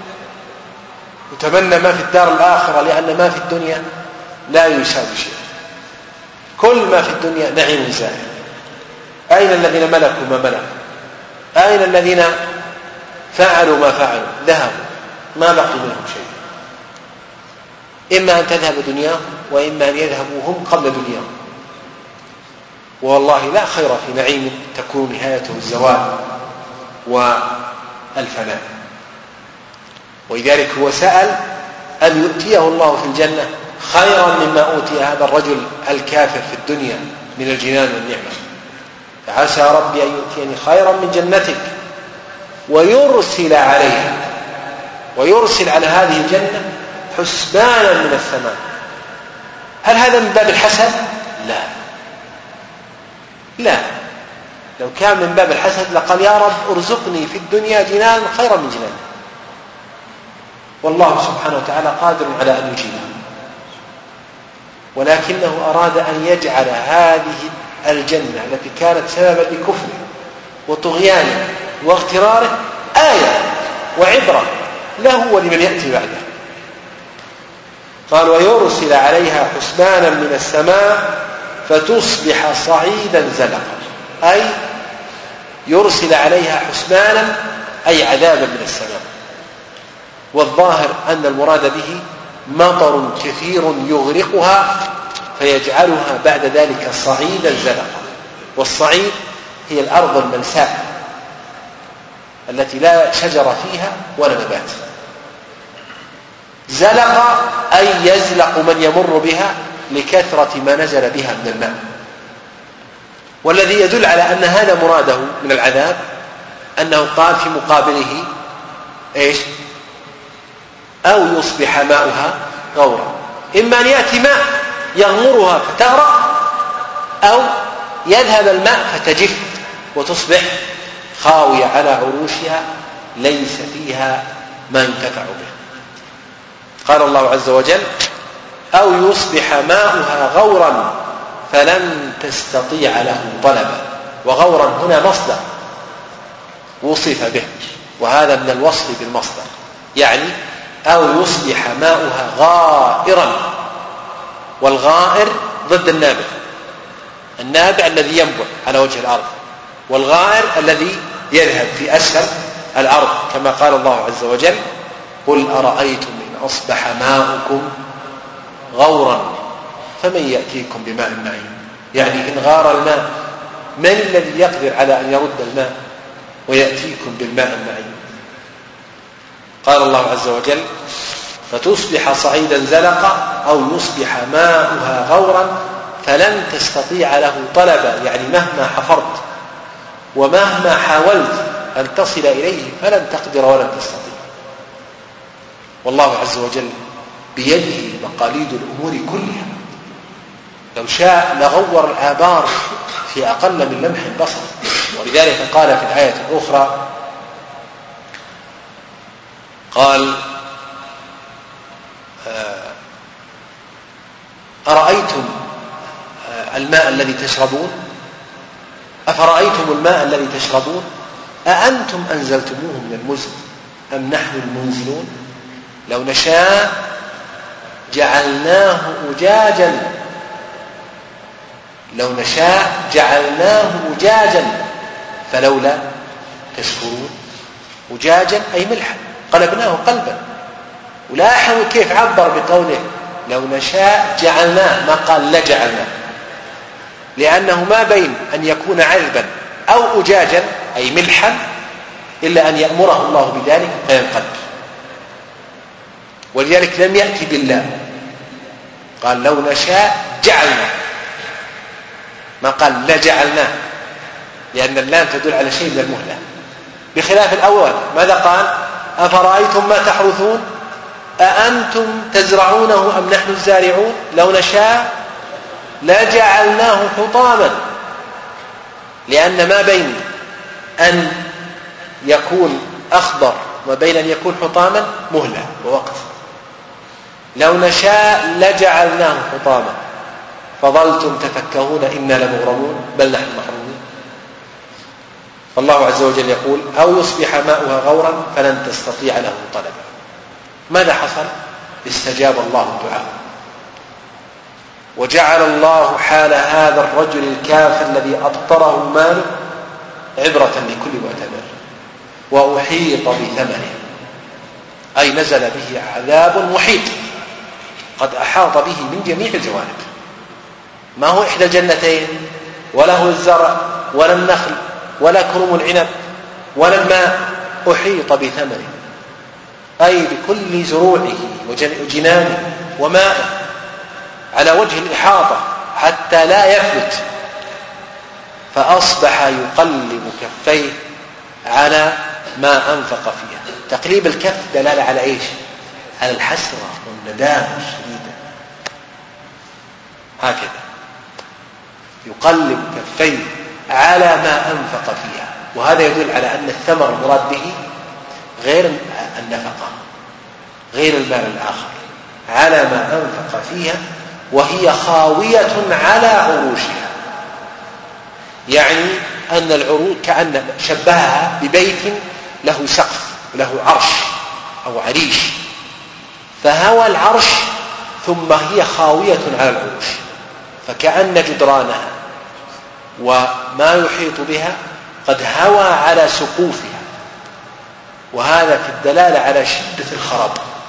يتمنى ما في الدار الآخرة، لأن ما في الدنيا لا يساوي شيء. كل ما في الدنيا نعيم زائل. أين الذين ملكوا ما ملكوا؟ أين الذين فعلوا ما فعلوا؟ ذهبوا، ما بقي منهم شيء. إما أن تذهب دنياهم وإما أن يذهبوا هم قبل دنياهم. والله لا خير في نعيم تكون نهايته الزوال والفناء. ولذلك هو سأل أن يؤتيه الله في الجنة خيرا مما أوتي هذا الرجل الكافر في الدنيا من الجنان والنعمة. فعسى ربي أن يؤتيني خيرا من جنتك ويرسل عليها، ويرسل على هذه الجنة حسبانا من السماء. هل هذا من باب الحسد؟ لا لا، لو كان من باب الحسد لقال يا رب ارزقني في الدنيا جنان خيرا من جنان. والله سبحانه وتعالى قادر على أن يجيبه، ولكنه أراد أن يجعل هذه الجنة التي كانت سببا لكفره وطغيانه واغتراره آية وعبرة له ولمن يأتي بعده. قال ويرسل عليها حسبانا من السماء فتصبح صعيدا زلقا، أي يرسل عليها حسبانا أي عذابا من السماء. والظاهر أن المراد به مطر كثير يغرقها فيجعلها بعد ذلك صعيدا زلقا. والصعيد هي الأرض الملساء التي لا شجر فيها ولا نبات. زلق أي يزلق من يمر بها لكثرة ما نزل بها من الماء. والذي يدل على أن هذا مراده من العذاب أنه قال في مقابله إيش؟ أو يصبح ماؤها غورا. إما أن يأتي ماء يغمرها فتغرق، أو يذهب الماء فتجف وتصبح خاوية على عروشها ليس فيها ما ينتفع به. قال الله عز وجل أو يصبح ماؤها غورا فلن تستطيع له طلبا. وغورا هنا مصدر وصف به، وهذا من الوصف بالمصدر، يعني أو يصبح ماؤها غائرا. والغائر ضد النابع، النابع الذي ينبع على وجه الأرض، والغائر الذي يذهب في أسفل الأرض، كما قال الله عز وجل قل أرأيتم إن أصبح ماؤكم غورا فمن يأتيكم بماء معين. يعني إن غار الماء من الذي يقدر على أن يرد الماء ويأتيكم بالماء المعين؟ قال الله عز وجل فتصبح صعيدا زلقا أو يصبح ماؤها غورا فلن تستطيع له طلبا، يعني مهما حفرت ومهما حاولت أن تصل إليه فلن تقدر ولن تستطيع. والله عز وجل بيده مقاليد الأمور كلها، لو شاء لغور الآبار في أقل من لمح البصر. ولذلك قال في الآية الأخرى قال أرأيتم الماء الذي تشربون أفرأيتم الماء الذي تشربون أأنتم أنزلتموه من المزن أم نحن المنزلون لو نشاء جعلناه أجاجا لو نشاء جعلناه أجاجا فلولا تشكرون. أجاجا أي ملحا، قلبناه قلبا ولاحظوا كيف عبر بقوله لو نشاء جعلناه، ما قال لجعلناه، لأنه ما بين أن يكون عذبا أو أجاجا أي ملحا إلا أن يأمره الله بذلك فينقلب. ولذلك لم يأتي بالله، قال لو نشاء جعلنا، ما قال لجعلناه، لأن اللام تدل على شيء من المهلة، بخلاف الأول ماذا قال؟ أفرأيتم ما تحرثون أأنتم تزرعونه أم نحن الزارعون لو نشاء لجعلناه حطاما، لأن ما بين أن يكون أخضر وما بين أن يكون حطاما مهلة ووقت. لو نشاء لجعلناه حطاما فظلتم تفكهون إنا لمغرمون بل نحن محرومون. فالله عز وجل يقول أو يصبح ماؤها غورا فلن تستطيع له طلبا. ماذا حصل؟ استجاب الله الدعاء، وجعل الله حال هذا الرجل الكافر الذي أبطره ماله عبرة لكل معتبر، وأحيط بثمنه، أي نزل به عذاب محيط قد أحاط به من جميع الجوانب، ما هو إحدى الجنتين ولا هو الزرع ولا النخل ولا كرم العنب ولا الماء، أحيط بثمنه أي بكل زروعه وجنانه ومائه على وجه الإحاطة حتى لا يفلت، فأصبح يقلب كفيه على ما أنفق فيها. تقليب الكف دلالة على إيش؟ على الحسرة والندامة الشديدة، هكذا يقلب كفيه على ما أنفق فيها. وهذا يدل على أن الثمر المراد به غير النفقة، غير المال الآخر، على ما أنفق فيها، وهي خاوية على عروشها. يعني أن العروش كأن شبهها ببيت له سقف له عرش أو عريش، فهوى العرش ثم هي خاوية على العروش، فكأن جدرانها وما يحيط بها قد هوى على سقوفها، وهذا في الدلالة على شدة الخراب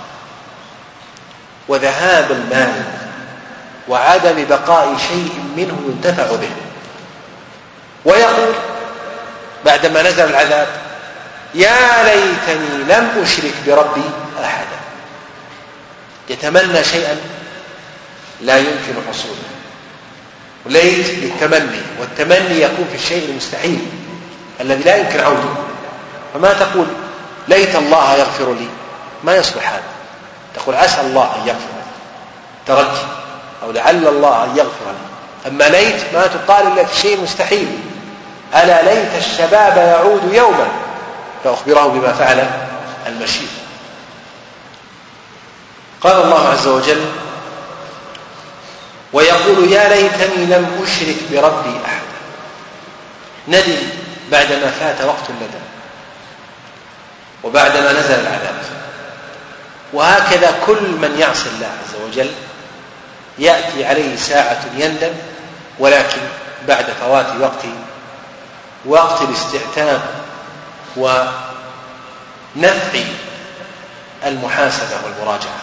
وذهاب المال وعدم بقاء شيء منه ينتفع به. ويقول بعدما نزل العذاب يا ليتني لم أشرك بربي أحدا، يتمنى شيئا لا يمكن حصوله، وليت للتمني، والتمني يكون في الشيء المستحيل الذي لا يمكن عوده. فما تقول ليت الله يغفر لي، ما يصلح هذا، تقول عسى الله أن يغفر لي، ترجي، أو لعل الله أن يغفر لي. أما ليت ما تقال إلا في الشيء المستحيل. ألا ليت الشباب يعود يوما فأخبره بما فعل المشيب. قال الله عز وجل ويقول يا ليتني لم أشرك بربي أحدا، ندم بعدما فات وقت الندم وبعدما نزل العذاب. وهكذا كل من يعصي الله عز وجل يأتي عليه ساعة يندم، ولكن بعد فوات وقت وقت الاستعتاب ونفع المحاسبة والمراجعة.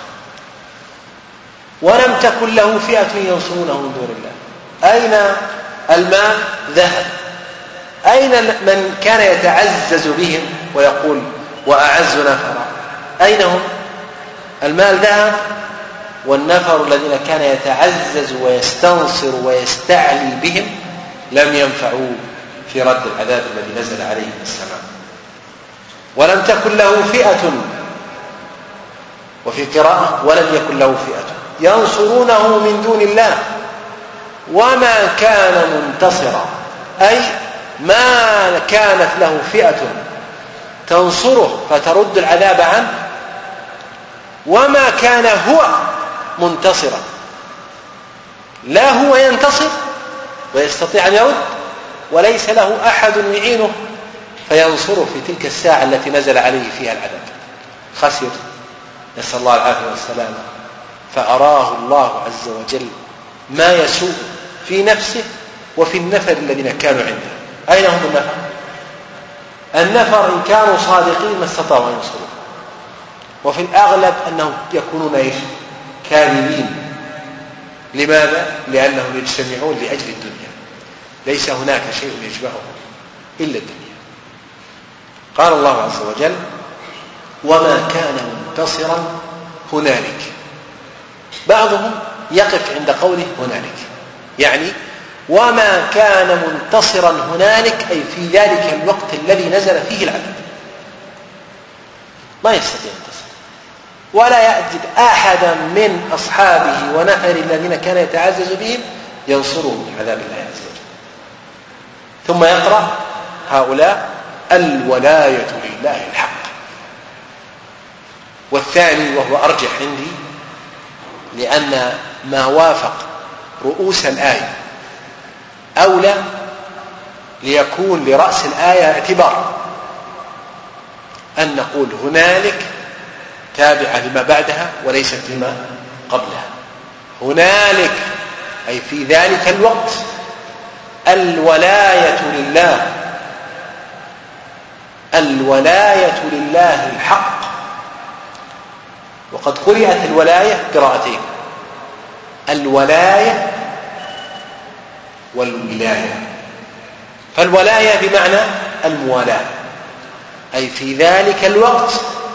ولم تكن له فئة ينصرونه من دون الله. أين المال؟ ذهب. أين من كان يتعزز بهم ويقول وأعز نفرا؟ أين هم؟ المال ذهب، والنفر الذين كان يتعزز ويستنصر ويستعلي بهم لم ينفعوا في رد العذاب الذي نزل عليه من السماء. ولم تكن له فئة، وفي قراءة ولم يكن له فئة ينصرونه من دون الله وما كان منتصرا، أي ما كانت له فئة تنصره فترد العذاب عنه، وما كان هو منتصرا، لا هو ينتصر ويستطيع أن يرد، وليس له أحد يعينه فينصره في تلك الساعة التي نزل عليه فيها العذاب. خسر، نسأل الله العافية والسلامة. فأراه الله عز وجل ما يسوء في نفسه وفي النفر الذين كانوا عنده. أين هم النفر؟ النفر إن كانوا صادقين ما استطاعوا أن ينصروه، وفي الأغلب أنهم يكونون إيش؟ كاذبين. لماذا؟ لأنهم يجتمعون لأجل الدنيا، ليس هناك شيء يجمعهم إلا الدنيا. قال الله عز وجل: وما كان منتصرا هنالك. بعضهم يقف عند قوله هنالك، يعني وما كان منتصرا هنالك أي في ذلك الوقت الذي نزل فيه العذاب، ما يستطيع ينتصر ولا يجد أحدا من أصحابه ونفر الذين كان يتعزز بهم ينصرهم من عذاب الله عز وجل. ثم يقرأ هؤلاء: الولاية لله الحق. والثاني وهو أرجح عندي، لأن ما وافق رؤوس الآية أولى ليكون لرأس الآية اعتبار، أن نقول هنالك تابعة لما بعدها وليست لما قبلها. هنالك أي في ذلك الوقت الولاية لله، الولاية لله الحق. وقد قرأت الولاية قراءتين: الولاية والولاية. فالولاية بمعنى الموالاة، أي في ذلك الوقت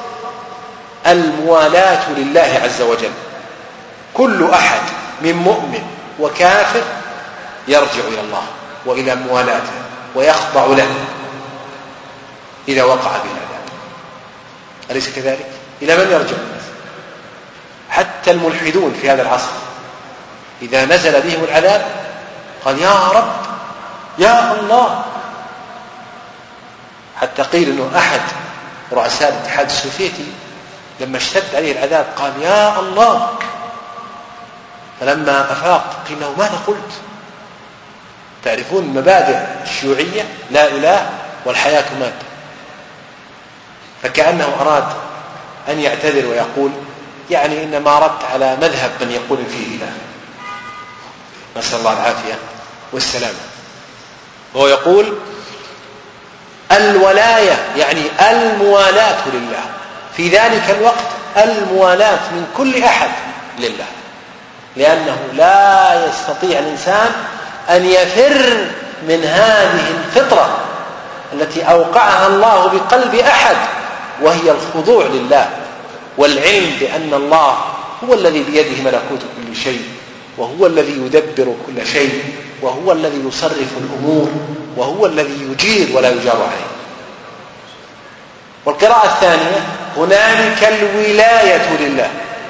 الموالاة لله عز وجل. كل أحد من مؤمن وكافر يرجع إلى الله وإلى موالاته ويخضع له إذا وقع به العذاب، أليس كذلك؟ إلى من يرجع الناس؟ حتى الملحدون في هذا العصر إذا نزل بهم العذاب قال: يا رب، يا الله. حتى قيل أنه أحد رؤساء الاتحاد السوفيتي لما اشتد عليه العذاب قال: يا الله. فلما أفاق قيل له: ماذا قلت؟ تعرفون مبادئ الشيوعية: لا إله والحياة مادة. فكأنه أراد أن يعتذر ويقول: يعني إنما أردت على مذهب من يقول فيه إله، نسأل الله العافية والسلامة. وهو يقول: الولاية يعني الموالاة لله، في ذلك الوقت الموالاة من كل أحد لله، لأنه لا يستطيع الإنسان أن يفر من هذه الفطرة التي أوقعها الله بقلب أحد، وهي الخضوع لله والعلم بأن الله هو الذي بيده ملكوت كل شيء، وهو الذي يدبر كل شيء، وهو الذي يصرف الأمور، وهو الذي يجير ولا يجار عليه. والقراءة الثانية: هنالك الولاية لله.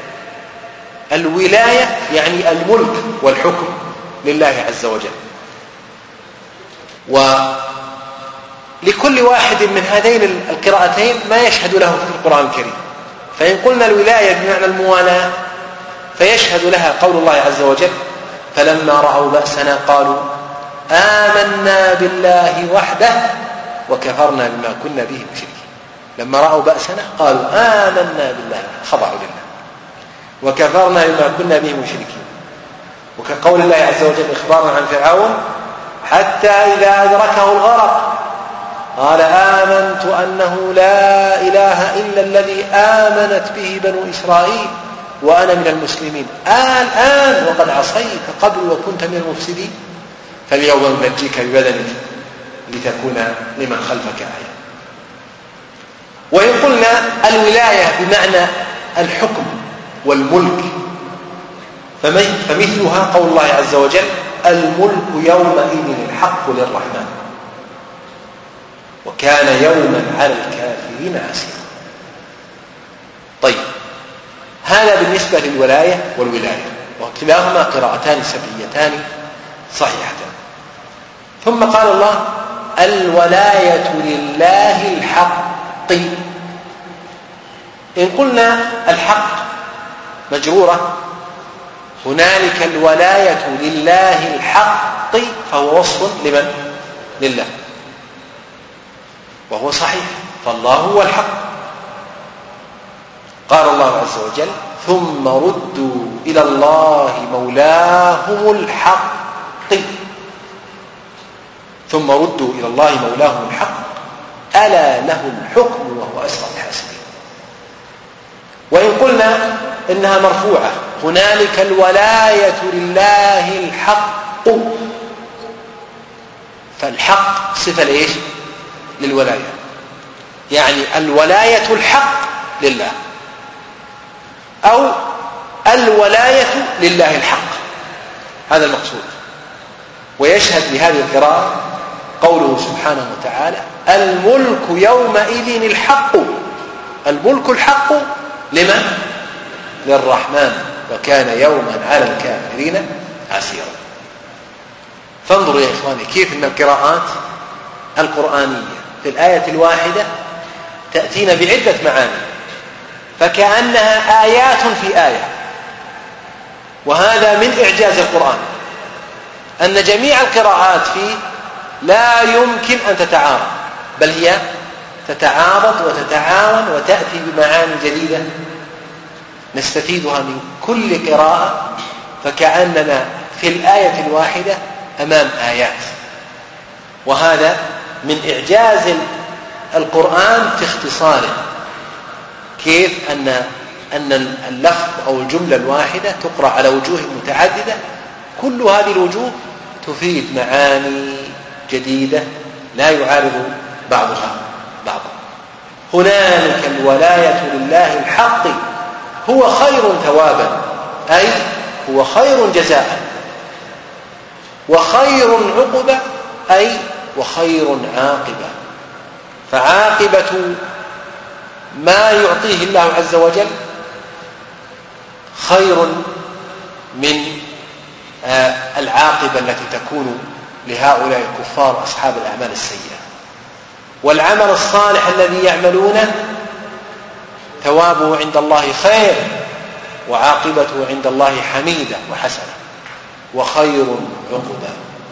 الولاية يعني الملك والحكم لله عز وجل. ولكل واحد من هذين القراءتين ما يشهد له في القرآن الكريم. فإن قلنا الولاية بمعنى الموالاة فيشهد لها قول الله عز وجل: فلما رأوا بأسنا قالوا آمنا بالله وحده وكفرنا بما كنا به مشركين. لما رأوا بأسنا قالوا آمنا بالله، خضعوا لله، وكفرنا بما كنا به مشركين. وكقول الله عز وجل إخبارا عن فرعون: حتى إذا أدركه الغرق قال آمنت أنه لا إله إلا الذي آمنت به بنو إسرائيل وأنا من المسلمين الآن وقد عصيت قبل وكنت من المفسدين فاليوم ننجيك ببدنك لتكون لمن خلفك آية. وإن قلنا الولاية بمعنى الحكم والملك فمثلها قول الله عز وجل: الملك يومئذ الحق للرحمن وكان يوما على الكافرين عسيرا. طيب، هذا بالنسبة للولاية والولاية، وكلاهما قراءتان سبعيتان صحيحتان. ثم قال الله: الولاية لله الحق. إن قلنا الحق مجرورة، هنالك الولاية لله الحق، فهو وصف لمن؟ لله، وهو صحيح، فالله هو الحق. قال الله عز وجل: ثم ردوا إلى الله مولاهم الحق. ثم ردوا إلى الله مولاهم الحق ألا له الحكم وهو أسرع الحاسبين. وإن قلنا إنها مرفوعة هنالك الولاية لله الحق، فالحق صفة لإيش؟ للولاية، يعني الولاية الحق لله أو الولاية لله الحق، هذا المقصود. ويشهد لهذه القراءة قوله سبحانه وتعالى الملك يومئذ الحق. الملك الحق لمن؟ للرحمن، وكان يوما على الكافرين عسيرا. فانظروا يا إخواني كيف أن القراءات القرآنية في الآية الواحدة تأتينا بعدة معاني، فكأنها آيات في آية. وهذا من إعجاز القرآن أن جميع القراءات فيه لا يمكن أن تتعارض، بل هي تتعارض وتتعاون وتأتي بمعاني جديدة نستفيدها من كل قراءة، فكأننا في الآية الواحدة أمام آيات. وهذا من إعجاز القرآن في اختصاره، كيف أن أن اللفظ أو الجملة الواحدة تقرأ على وجوه متعددة، كل هذه الوجوه تفيد معاني جديدة لا يعارض بعضها بعضا. هنالك الولاية لله الحق هو خير ثوابا، أي هو خير جزاء، وخير عقبة، أي وخير عاقبة. فعاقبة ما يعطيه الله عز وجل خير من العاقبة التي تكون لهؤلاء الكفار أصحاب الأعمال السيئة. والعمل الصالح الذي يعملونه ثوابه عند الله خير، وعاقبته عند الله حميدة وحسنة، وخير عقبة.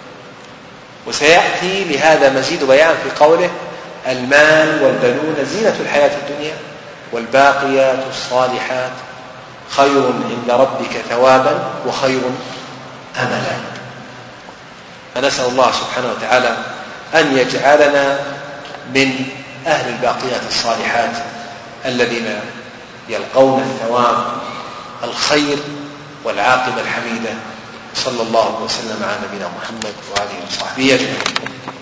وسيأتي لهذا مزيد بيان في قوله المال والبنون زينة الحياة الدنيا والباقيات الصالحات خير عند ربك ثوابا وخير أملا. فنسأل الله سبحانه وتعالى أن يجعلنا من أهل الباقيات الصالحات الذين يلقون الثواب الخير والعاقبة الحميدة. صلى الله وسلم على نبينا محمد وآله وصحبه أجمعين.